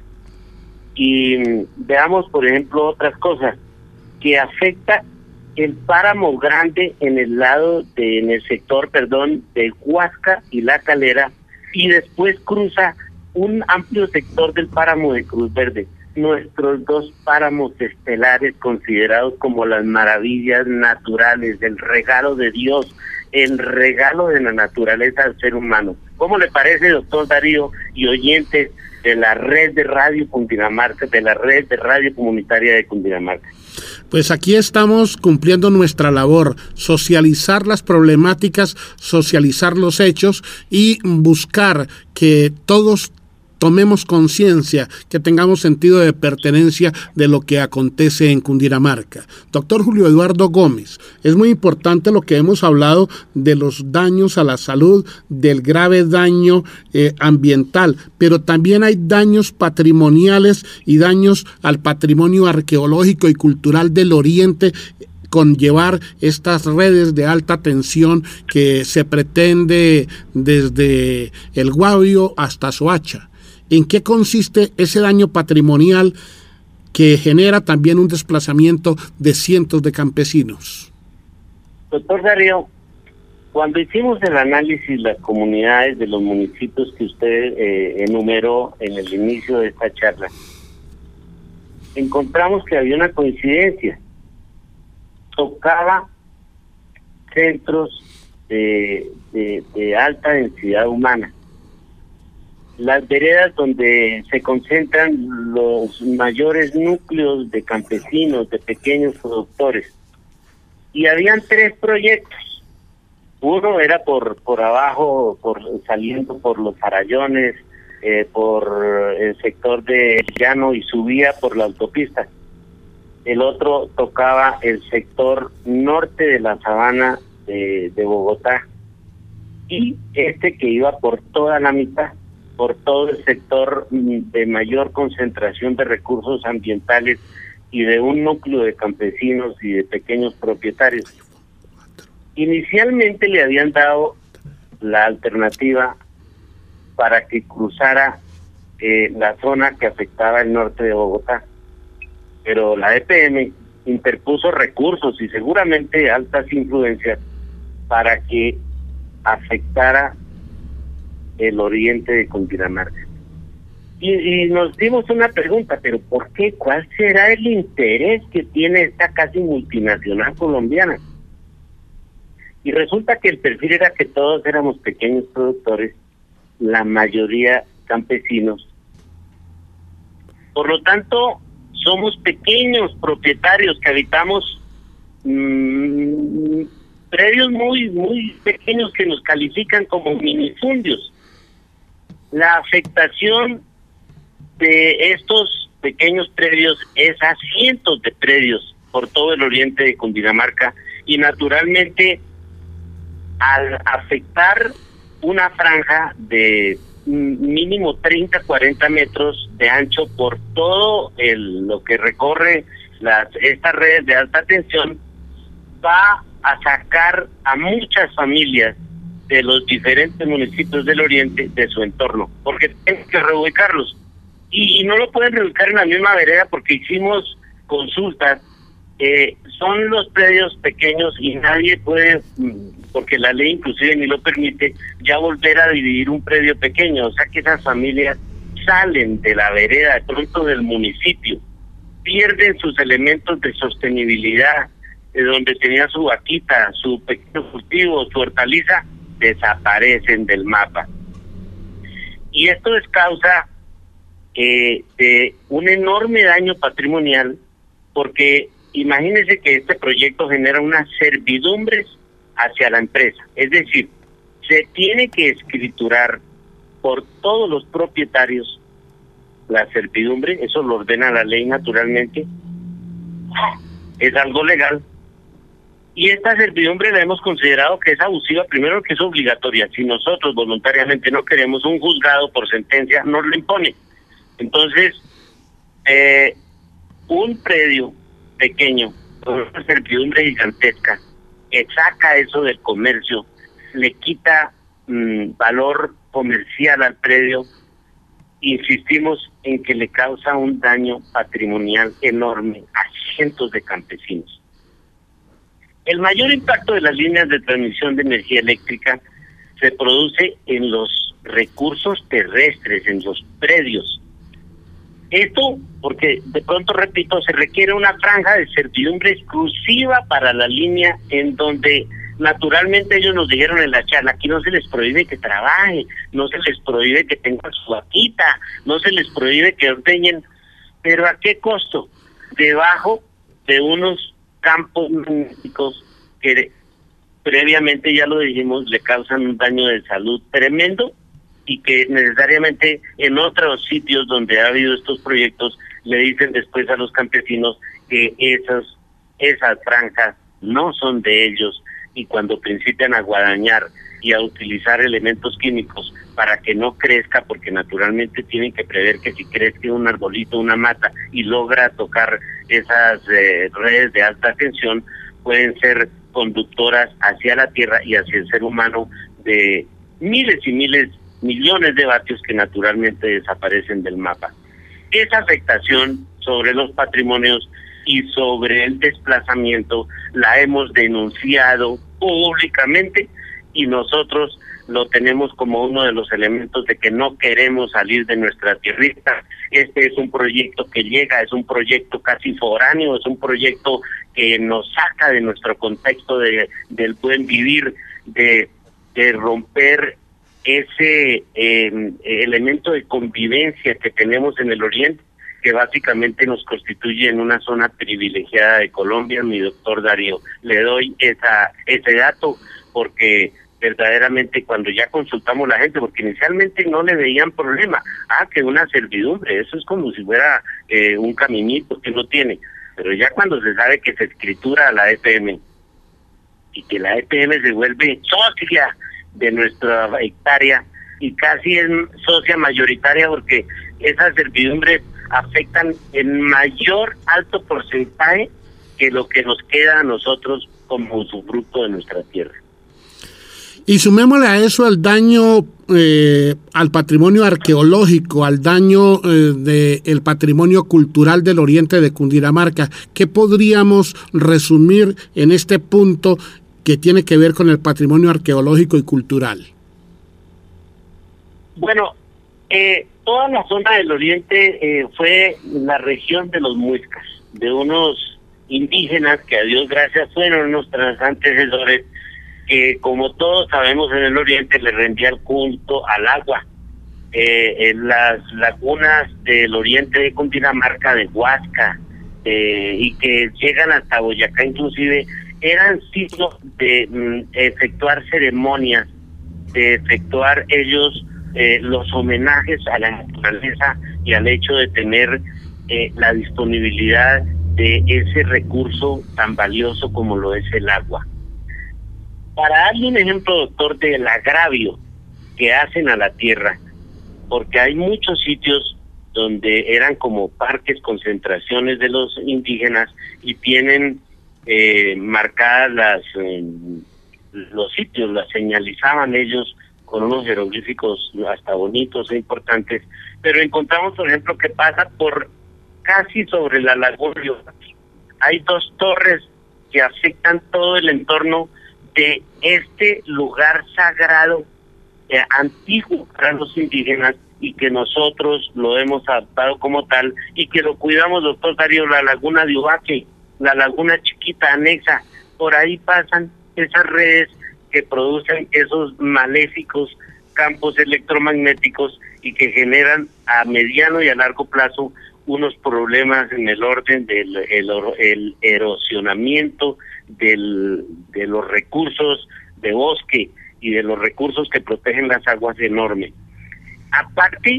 Y veamos, por ejemplo, otras cosas que afecta el páramo grande en el lado de, en el sector, perdón, de Huasca y La Calera, y después cruza un amplio sector del páramo de Cruz Verde, nuestros dos páramos estelares considerados como las maravillas naturales, el regalo de Dios, el regalo de la naturaleza al ser humano. ¿Cómo le parece, doctor Darío y oyentes de la red de radio Cundinamarca, de la red de radio comunitaria de Cundinamarca? Pues aquí estamos cumpliendo nuestra labor, socializar las problemáticas, socializar los hechos y buscar que todos tomemos conciencia, que tengamos sentido de pertenencia de lo que acontece en Cundinamarca. Doctor Julio Eduardo Gómez, es muy importante lo que hemos hablado de los daños a la salud, del grave daño eh, ambiental, pero también hay daños patrimoniales y daños al patrimonio arqueológico y cultural del Oriente, con llevar estas redes de alta tensión que se pretende desde el Guavio hasta Soacha. ¿En qué consiste ese daño patrimonial que genera también un desplazamiento de cientos de campesinos? Doctor Darío, cuando hicimos el análisis las comunidades de los municipios que usted eh, enumeró en el inicio de esta charla, encontramos que había una coincidencia. Tocaba centros de, de, de alta densidad humana, las veredas donde se concentran los mayores núcleos de campesinos, de pequeños productores, y habían tres proyectos. Uno era por por abajo, por saliendo por los Farallones, eh, por el sector de Llano, y subía por la autopista. El otro tocaba el sector norte de la sabana de, de Bogotá, y este que iba por toda la mitad, por todo el sector de mayor concentración de recursos ambientales y de un núcleo de campesinos y de pequeños propietarios. Inicialmente le habían dado la alternativa para que cruzara eh, la zona que afectaba el norte de Bogotá, pero la E P M interpuso recursos y seguramente altas influencias para que afectara el oriente de Cundinamarca. Y, y nos dimos una pregunta, pero ¿por qué? ¿Cuál será el interés que tiene esta casi multinacional colombiana? Y resulta que el perfil era que todos éramos pequeños productores, la mayoría campesinos. Por lo tanto, somos pequeños propietarios que habitamos mmm, predios muy muy pequeños que nos califican como minifundios. La afectación de estos pequeños predios es a cientos de predios por todo el oriente de Cundinamarca, y naturalmente al afectar una franja de mínimo treinta, cuarenta metros de ancho por todo el lo que recorre las estas redes de alta tensión, va a sacar a muchas familias de los diferentes municipios del oriente de su entorno, porque tienen que reubicarlos, y, y no lo pueden reubicar en la misma vereda porque hicimos consultas. Eh, son los predios pequeños y nadie puede, porque la ley inclusive ni lo permite, ya volver a dividir un predio pequeño. O sea que esas familias salen de la vereda, de pronto del municipio, pierden sus elementos de sostenibilidad, de donde tenía su vaquita, su pequeño cultivo, su hortaliza, desaparecen del mapa. Y esto es causa eh, de un enorme daño patrimonial, porque imagínense que este proyecto genera unas servidumbres hacia la empresa, es decir, se tiene que escriturar por todos los propietarios la servidumbre, eso lo ordena la ley naturalmente, es algo legal, y esta servidumbre la hemos considerado que es abusiva, primero que es obligatoria. Si nosotros voluntariamente no queremos, un juzgado por sentencia nos lo impone. Entonces, eh, un predio pequeño, con una servidumbre gigantesca, que saca eso del comercio, le quita mmm, valor comercial al predio, insistimos en que le causa un daño patrimonial enorme a cientos de campesinos. El mayor impacto de las líneas de transmisión de energía eléctrica se produce en los recursos terrestres, en los predios. Esto porque, de pronto repito, se requiere una franja de servidumbre exclusiva para la línea, en donde naturalmente ellos nos dijeron en la charla, aquí no se les prohíbe que trabajen, no se les prohíbe que tengan su vaquita, no se les prohíbe que ordeñen, pero ¿a qué costo? Debajo de unos campos magníficos que previamente, ya lo dijimos, le causan un daño de salud tremendo y que necesariamente en otros sitios donde ha habido estos proyectos le dicen después a los campesinos que esos, esas franjas no son de ellos, y cuando principian a guadañar y a utilizar elementos químicos para que no crezca, porque naturalmente tienen que prever que si crezca un arbolito, una mata, y logra tocar esas eh, redes de alta tensión, pueden ser conductoras hacia la tierra y hacia el ser humano de miles y miles, millones de vatios que naturalmente desaparecen del mapa. Esa afectación sobre los patrimonios y sobre el desplazamiento la hemos denunciado públicamente, y nosotros lo tenemos como uno de los elementos de que no queremos salir de nuestra tierrita. Este es un proyecto que llega, es un proyecto casi foráneo, es un proyecto que nos saca de nuestro contexto de, del buen vivir, de, de romper ese eh, elemento de convivencia que tenemos en el Oriente, que básicamente nos constituye en una zona privilegiada de Colombia. Mi doctor Darío, le doy esa ese dato porque verdaderamente cuando ya consultamos a la gente, porque inicialmente no le veían problema, ah, que una servidumbre, eso es como si fuera eh, un caminito que no tiene, pero ya cuando se sabe que se escritura a la E P M y que la E P M se vuelve socia de nuestra hectárea y casi es socia mayoritaria, porque esas servidumbres afectan en mayor alto porcentaje que lo que nos queda a nosotros como usufructo de nuestra tierra. Y sumémosle a eso el daño eh, al patrimonio arqueológico, al daño eh, del patrimonio cultural del oriente de Cundinamarca. ¿Qué podríamos resumir en este punto que tiene que ver con el patrimonio arqueológico y cultural? Bueno, eh, toda la zona del oriente eh, fue la región de los muiscas, de unos indígenas que a Dios gracias fueron nuestros antecesores, que como todos sabemos en el oriente le rendían culto al agua. Eh, en las lagunas del oriente de Cundinamarca, de Huasca, eh, y que llegan hasta Boyacá inclusive, eran sitios de mm, efectuar ceremonias, de efectuar ellos eh, los homenajes a la naturaleza y al hecho de tener eh, la disponibilidad de ese recurso tan valioso como lo es el agua. Para darle un ejemplo, doctor, del agravio que hacen a la tierra, porque hay muchos sitios donde eran como parques, concentraciones de los indígenas, y tienen eh, marcadas las eh, los sitios, las señalizaban ellos con unos jeroglíficos hasta bonitos e importantes, pero encontramos, por ejemplo, que pasa por casi sobre la laguna. Hay dos torres que afectan todo el entorno de este lugar sagrado eh, antiguo para los indígenas, y que nosotros lo hemos adaptado como tal y que lo cuidamos, doctor Darío. La laguna de Ubaque, la laguna chiquita anexa, por ahí pasan esas redes que producen esos maléficos campos electromagnéticos y que generan a mediano y a largo plazo unos problemas en el orden del el, el erosionamiento del, de los recursos de bosque y de los recursos que protegen las aguas enorme. Aparte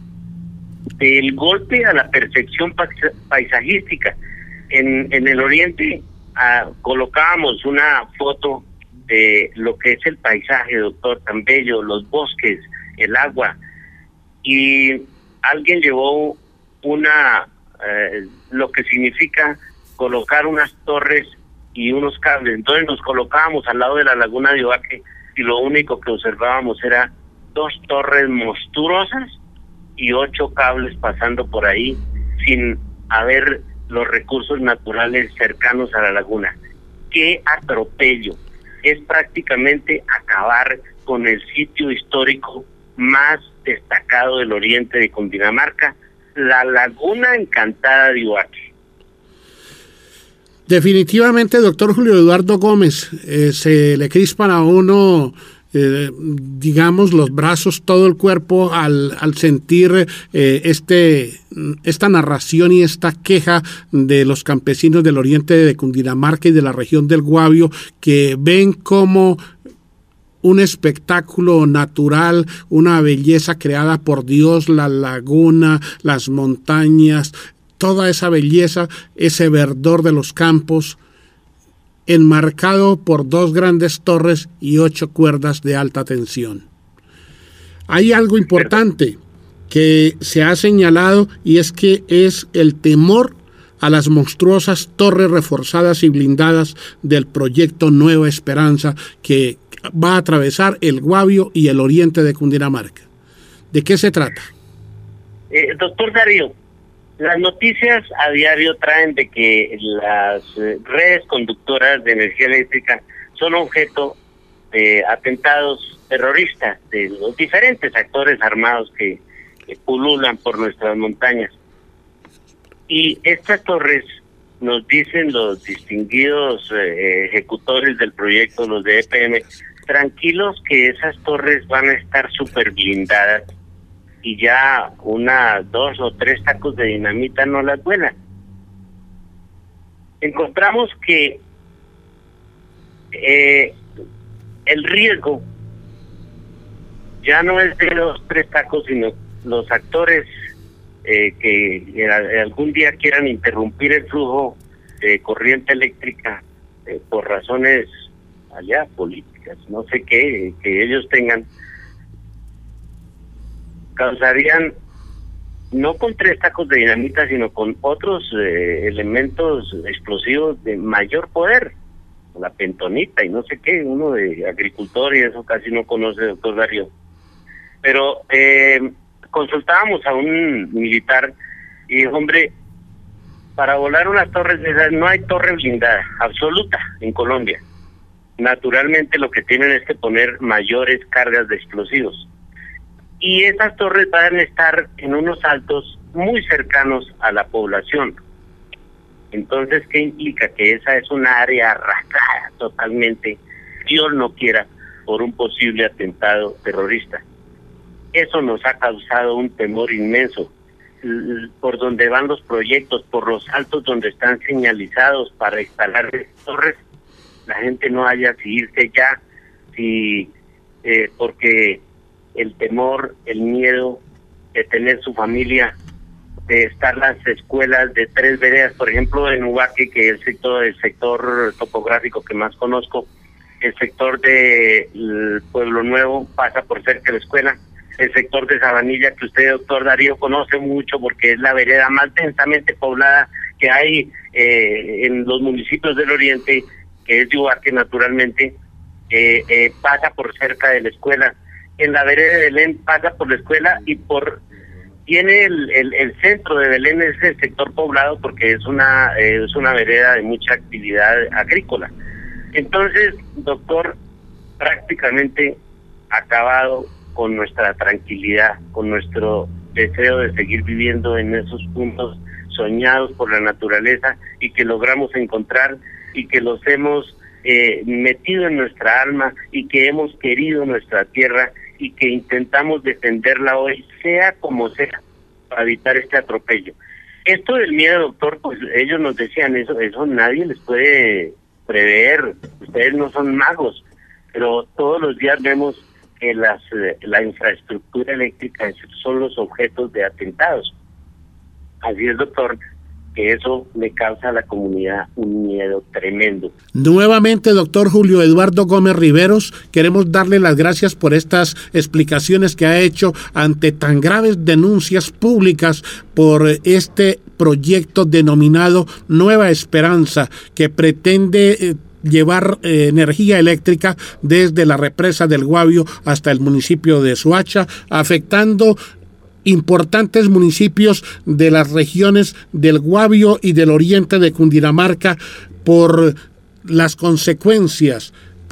del golpe a la perfección paisajística, en, en el oriente ah, colocábamos una foto de lo que es el paisaje, doctor, tan bello, los bosques, el agua, y alguien llevó una eh, lo que significa colocar unas torres y unos cables. Entonces nos colocábamos al lado de la laguna de Ubaque y lo único que observábamos era dos torres monstruosas y ocho cables pasando por ahí sin haber los recursos naturales cercanos a la laguna. ¡Qué atropello! Es prácticamente acabar con el sitio histórico más destacado del oriente de Cundinamarca, la Laguna Encantada de Ubaque. Definitivamente, doctor Julio Eduardo Gómez, eh, se le crispan a uno, eh, digamos, los brazos, todo el cuerpo al, al sentir eh, este, esta narración y esta queja de los campesinos del oriente de Cundinamarca y de la región del Guavio, que ven cómo un espectáculo natural, una belleza creada por Dios, la laguna, las montañas, toda esa belleza, ese verdor de los campos, enmarcado por dos grandes torres y ocho cuerdas de alta tensión. Hay algo importante que se ha señalado y es que es el temor a las monstruosas torres reforzadas y blindadas del proyecto Nueva Esperanza que va a atravesar el Guavio y el oriente de Cundinamarca. ¿De qué se trata? Eh, doctor Darío, las noticias a diario traen de que las eh, redes conductoras de energía eléctrica son objeto de atentados terroristas de los diferentes actores armados que, que pululan por nuestras montañas. Y estas torres, nos dicen los distinguidos eh, ejecutores del proyecto, los de E P M, tranquilos que esas torres van a estar súper blindadas y ya una, dos o tres tacos de dinamita no las vuelan. Encontramos que eh, el riesgo ya no es de los tres tacos, sino los actores eh, que eh, algún día quieran interrumpir el flujo de corriente eléctrica eh, por razones allá políticas, no sé qué, que ellos tengan, causarían no con tres tacos de dinamita, sino con otros eh, elementos explosivos de mayor poder, la pentonita y no sé qué, uno de agricultor y eso casi no conoce, doctor Darío. Pero eh, consultábamos a un militar y dijo, hombre, para volar unas torres de esas no hay torre blindada, absoluta, en Colombia. Naturalmente lo que tienen es que poner mayores cargas de explosivos. Y esas torres van a estar en unos altos muy cercanos a la población. Entonces, ¿qué implica? Que esa es una área arrastrada totalmente, Dios no quiera, por un posible atentado terrorista. Eso nos ha causado un temor inmenso. Por donde van los proyectos, por los altos donde están señalizados para instalar torres, la gente no haya si irse ya, si eh, porque el temor, el miedo de tener su familia, de estar las escuelas de tres veredas, por ejemplo en Ubaque, que es el sector, el sector topográfico que más conozco, el sector de Pueblo Nuevo pasa por cerca de la escuela, el sector de Sabanilla, que usted, doctor Darío, conoce mucho porque es la vereda más densamente poblada que hay eh, en los municipios del oriente, que es de Ubaque naturalmente, eh, eh, pasa por cerca de la escuela. En la vereda de Belén pasa por la escuela y por tiene el, el, el centro de Belén es el sector poblado porque es una eh, es una vereda de mucha actividad agrícola. Entonces, doctor, prácticamente acabado con nuestra tranquilidad, con nuestro deseo de seguir viviendo en esos puntos soñados por la naturaleza y que logramos encontrar y que los hemos eh, metido en nuestra alma y que hemos querido nuestra tierra y que intentamos defenderla hoy, sea como sea, para evitar este atropello. Esto del miedo, doctor, pues ellos nos decían, eso eso nadie les puede prever, ustedes no son magos, pero todos los días vemos que las la infraestructura eléctrica son los objetos de atentados. Así es, doctor, que eso le causa a la comunidad un miedo tremendo. Nuevamente, doctor Julio Eduardo Gómez Riveros, queremos darle las gracias por estas explicaciones que ha hecho ante tan graves denuncias públicas por este proyecto denominado Nueva Esperanza, que pretende eh, llevar eh, energía eléctrica desde la represa del Guavio hasta el municipio de Soacha, afectando importantes municipios de las regiones del Guavio y del oriente de Cundinamarca por las consecuencias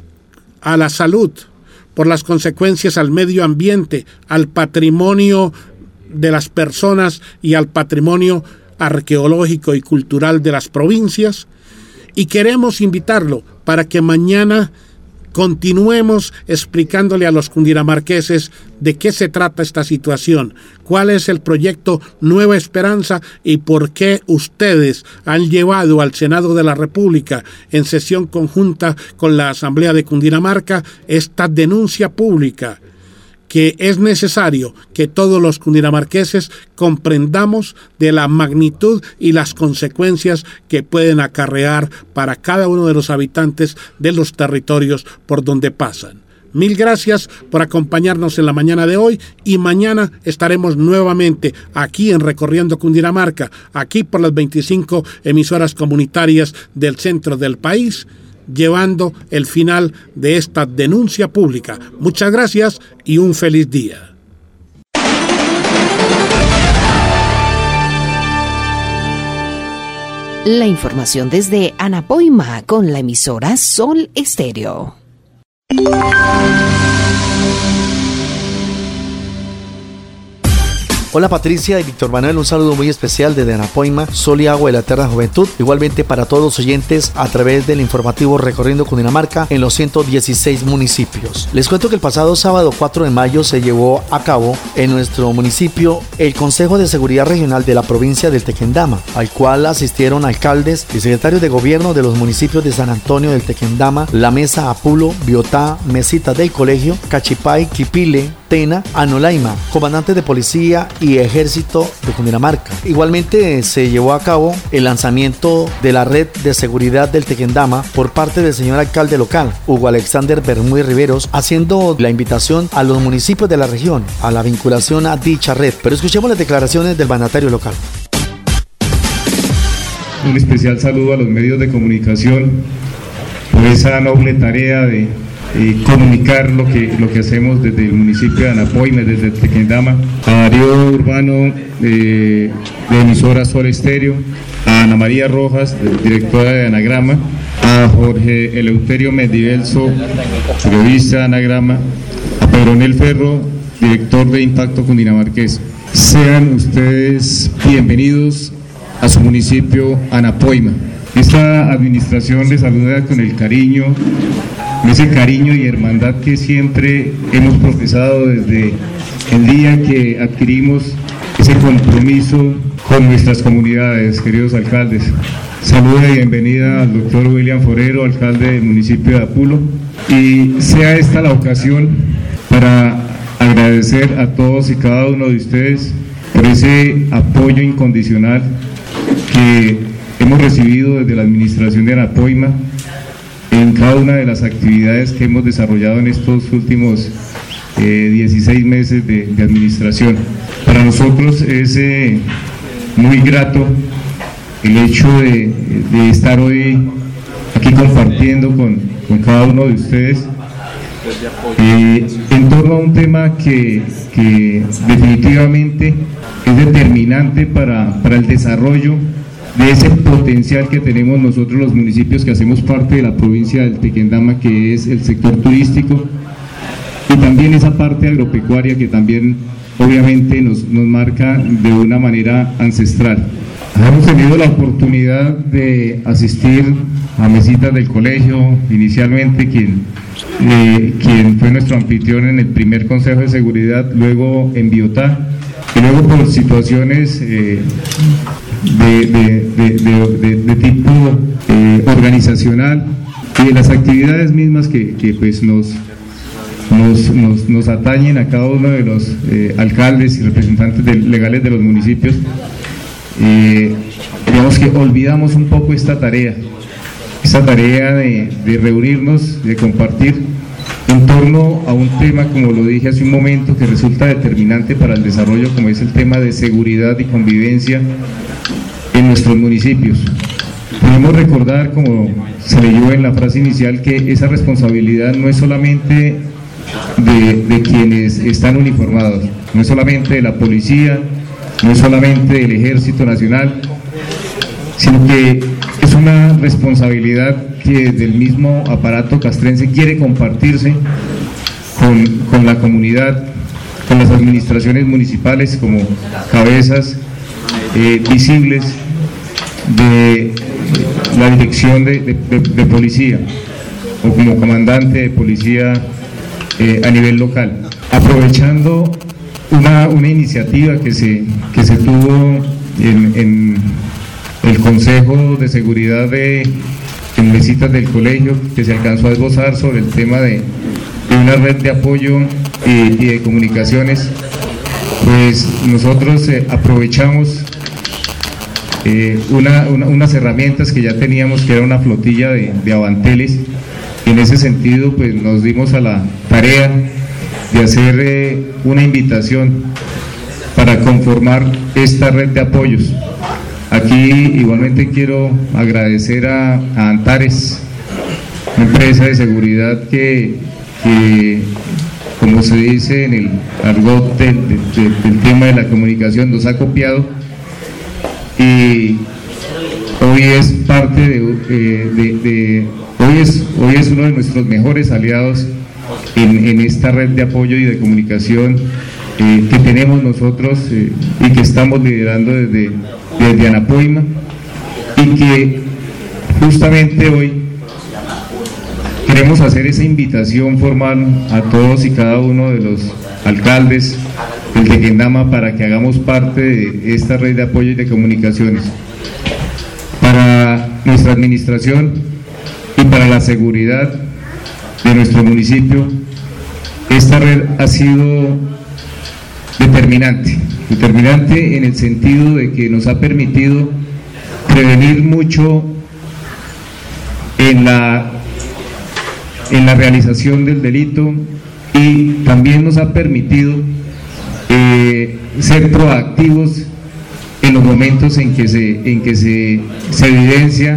a la salud, por las consecuencias al medio ambiente, al patrimonio de las personas y al patrimonio arqueológico y cultural de las provincias. Y queremos invitarlo para que mañana Continuemos explicándole a los cundinamarqueses de qué se trata esta situación, cuál es el proyecto Nueva Esperanza y por qué ustedes han llevado al Senado de la República en sesión conjunta con la Asamblea de Cundinamarca esta denuncia pública, que es necesario que todos los cundinamarqueses comprendamos de la magnitud y las consecuencias que pueden acarrear para cada uno de los habitantes de los territorios por donde pasan. Mil gracias por acompañarnos en la mañana de hoy y mañana estaremos nuevamente aquí en Recorriendo Cundinamarca, aquí por las veinticinco emisoras comunitarias del centro del país, llevando el final de esta denuncia pública. Muchas gracias y un feliz día. La información desde Anapoima con la emisora Sol Estéreo. Hola Patricia y Víctor Manuel, un saludo muy especial desde Anapoima, Sol y Agua de la Eterna Juventud, igualmente para todos los oyentes a través del informativo Recorriendo Cundinamarca en los ciento dieciséis municipios. Les cuento que el pasado sábado cuatro de mayo se llevó a cabo en nuestro municipio el Consejo de Seguridad Regional de la provincia del Tequendama, al cual asistieron alcaldes y secretarios de gobierno de los municipios de San Antonio del Tequendama, La Mesa, Apulo, Biotá, Mesita del Colegio, Cachipay, Quipile, Tena, Anolaima, comandantes de policía y ejército de Cundinamarca. Igualmente se llevó a cabo el lanzamiento de la red de seguridad del Tequendama por parte del señor alcalde local, Hugo Alexander Bermúdez Riveros, haciendo la invitación a los municipios de la región a la vinculación a dicha red. Pero escuchemos las declaraciones del mandatario local. Un especial saludo a los medios de comunicación por esa noble tarea de Eh, comunicar lo que, lo que hacemos desde el municipio de Anapoima, desde el Tequendama, a Darío Urbano eh, de emisora Sol Estéreo, a Ana María Rojas, directora de Anagrama, a Jorge Eleuterio Mendivelso, periodista de Anagrama, a Pedronel Ferro, director de Impacto Cundinamarqués. Sean ustedes bienvenidos a su municipio Anapoima. Esta administración les saluda con el cariño, ese cariño y hermandad que siempre hemos profesado desde el día que adquirimos ese compromiso con nuestras comunidades, queridos alcaldes. Saluda y bienvenida al doctor William Forero, alcalde del municipio de Apulo, y sea esta la ocasión para agradecer a todos y cada uno de ustedes por ese apoyo incondicional que hemos recibido desde la administración de Anapoima en cada una de las actividades que hemos desarrollado en estos últimos eh, dieciséis meses de, de administración. Para nosotros es eh, muy grato el hecho de, de estar hoy aquí compartiendo con, con cada uno de ustedes eh, en torno a un tema que, que definitivamente es determinante para, para el desarrollo de ese potencial que tenemos nosotros los municipios que hacemos parte de la provincia del Tequendama, que es el sector turístico, y también esa parte agropecuaria que también obviamente nos, nos marca de una manera ancestral. Hemos tenido la oportunidad de asistir a Mesitas del Colegio, inicialmente quien, eh, quien fue nuestro anfitrión en el primer Consejo de Seguridad, luego en Biotá, y luego por situaciones eh, de, de, de, de, de, de tipo eh, organizacional y de las actividades mismas que, que pues nos, nos, nos, nos atañen a cada uno de los eh, alcaldes y representantes de, legales de los municipios. Eh, digamos que olvidamos un poco esta tarea, esta tarea de, de reunirnos, de compartir en torno a un tema, como lo dije hace un momento, que resulta determinante para el desarrollo, como es el tema de seguridad y convivencia en nuestros municipios. Podemos recordar, como se leyó en la frase inicial, que esa responsabilidad no es solamente de, de quienes están uniformados, no es solamente de la policía, no es solamente del Ejército Nacional, sino que es una responsabilidad que desde el mismo aparato castrense quiere compartirse con, con la comunidad, con las administraciones municipales como cabezas eh, visibles de la dirección de, de, de, de policía. o como comandante de policía eh, a nivel local. Aprovechando una, una iniciativa que se, que se tuvo en, en el Consejo de Seguridad de, en visitas del colegio, que se alcanzó a esbozar sobre el tema de, de una red de apoyo y, y de comunicaciones, pues nosotros eh, aprovechamos eh, una, una, unas herramientas que ya teníamos, que era una flotilla de, de avanteles, y en ese sentido pues nos dimos a la tarea de hacer eh, una invitación para conformar esta red de apoyos. Aquí igualmente quiero agradecer a, a Antares, una empresa de seguridad que, que como se dice en el argot del, del, del tema de la comunicación, nos ha copiado y hoy es parte de, eh, de, de hoy es hoy es uno de nuestros mejores aliados en, en esta red de apoyo y de comunicación eh, que tenemos nosotros eh, y que estamos liderando desde, desde Anapoima, y que justamente hoy queremos hacer esa invitación formal a todos y cada uno de los alcaldes del Tequendama para que hagamos parte de esta red de apoyo y de comunicaciones. Para nuestra administración y para la seguridad de nuestro municipio, esta red ha sido determinante, determinante en el sentido de que nos ha permitido prevenir mucho en la en la realización del delito, y también nos ha permitido eh, ser proactivos en los momentos en que se en que se, se evidencia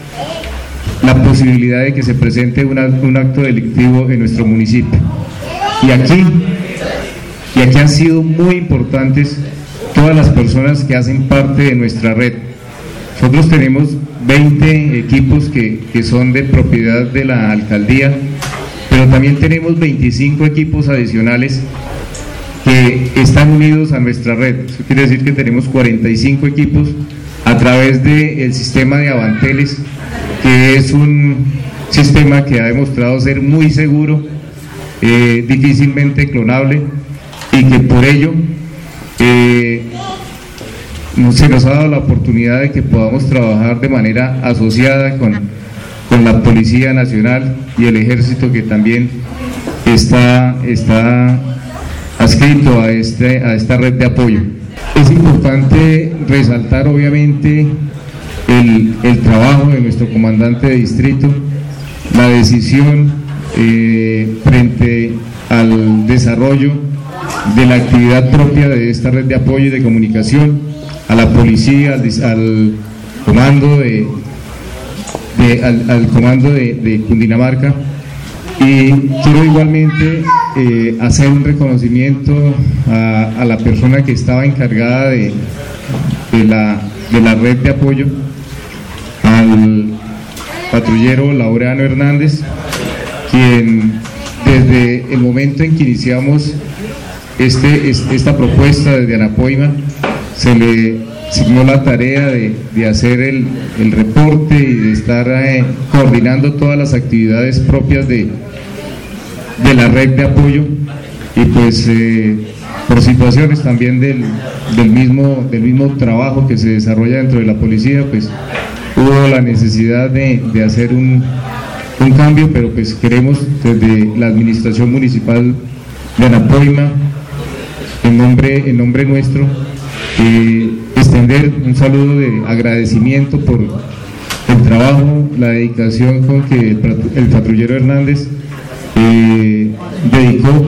la posibilidad de que se presente una, un acto delictivo en nuestro municipio. Y aquí, y aquí han sido muy importantes todas las personas que hacen parte de nuestra red. Nosotros tenemos veinte equipos que, que son de propiedad de la alcaldía, pero también tenemos veinticinco equipos adicionales que están unidos a nuestra red. Eso quiere decir que tenemos cuarenta y cinco equipos a través del sistema de avanteles, que es un sistema que ha demostrado ser muy seguro, eh, difícilmente clonable, y que por ello eh, se nos ha dado la oportunidad de que podamos trabajar de manera asociada con, con la Policía Nacional y el Ejército, que también está, está adscrito a, este, a esta red de apoyo. Es importante resaltar obviamente el, el trabajo de nuestro comandante de distrito, la decisión eh, frente al desarrollo de la actividad propia de esta red de apoyo y de comunicación, a la policía, al, al comando de, de al, al comando de, de Cundinamarca, y quiero igualmente eh, hacer un reconocimiento a, a la persona que estaba encargada de, de, la, de la red de apoyo, al patrullero Laureano Hernández, quien desde el momento en que iniciamos este, esta propuesta desde Anapoima, se le asignó la tarea de, de hacer el, el reporte y de estar eh, coordinando todas las actividades propias de, de la red de apoyo, y pues eh, por situaciones también del, del, mismo, del mismo trabajo que se desarrolla dentro de la policía, pues hubo la necesidad de, de hacer un, un cambio, pero pues queremos desde la administración municipal de Anapoima, en nombre, en nombre nuestro, eh, extender un saludo de agradecimiento por el trabajo, la dedicación con que el, el patrullero Hernández eh, dedicó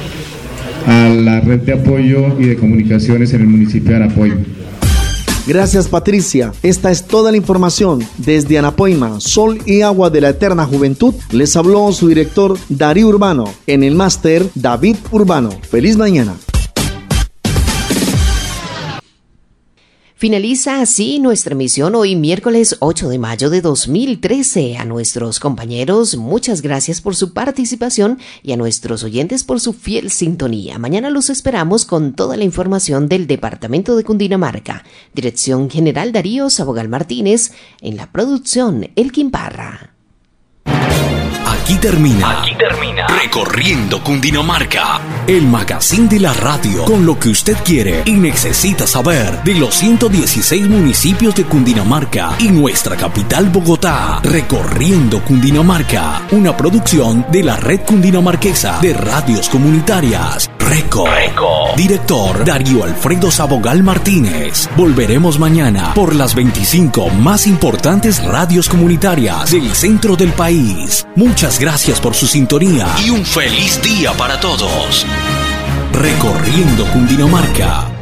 a la red de apoyo y de comunicaciones en el municipio de Anapoima. Gracias, Patricia. Esta es toda la información desde Anapoima, Sol y Agua de la Eterna Juventud. Les habló su director Darío Urbano, en el máster David Urbano. Feliz mañana. Finaliza así nuestra emisión hoy miércoles ocho de mayo de dos mil trece. A nuestros compañeros, muchas gracias por su participación, y a nuestros oyentes por su fiel sintonía. Mañana los esperamos con toda la información del Departamento de Cundinamarca. Dirección General Darío Sabogal Martínez. En la producción, Elkin Parra. Aquí termina. Aquí termina. Recorriendo Cundinamarca. El magazine de la radio con lo que usted quiere y necesita saber de los ciento dieciséis municipios de Cundinamarca y nuestra capital Bogotá. Recorriendo Cundinamarca. Una producción de la Red Cundinamarquesa de Radios Comunitarias. Reco. Reco. Director Darío Alfredo Sabogal Martínez. Volveremos mañana por las veinticinco más importantes radios comunitarias del centro del país. Muchas gracias por su sintonía y un feliz día para todos. Recorriendo Cundinamarca.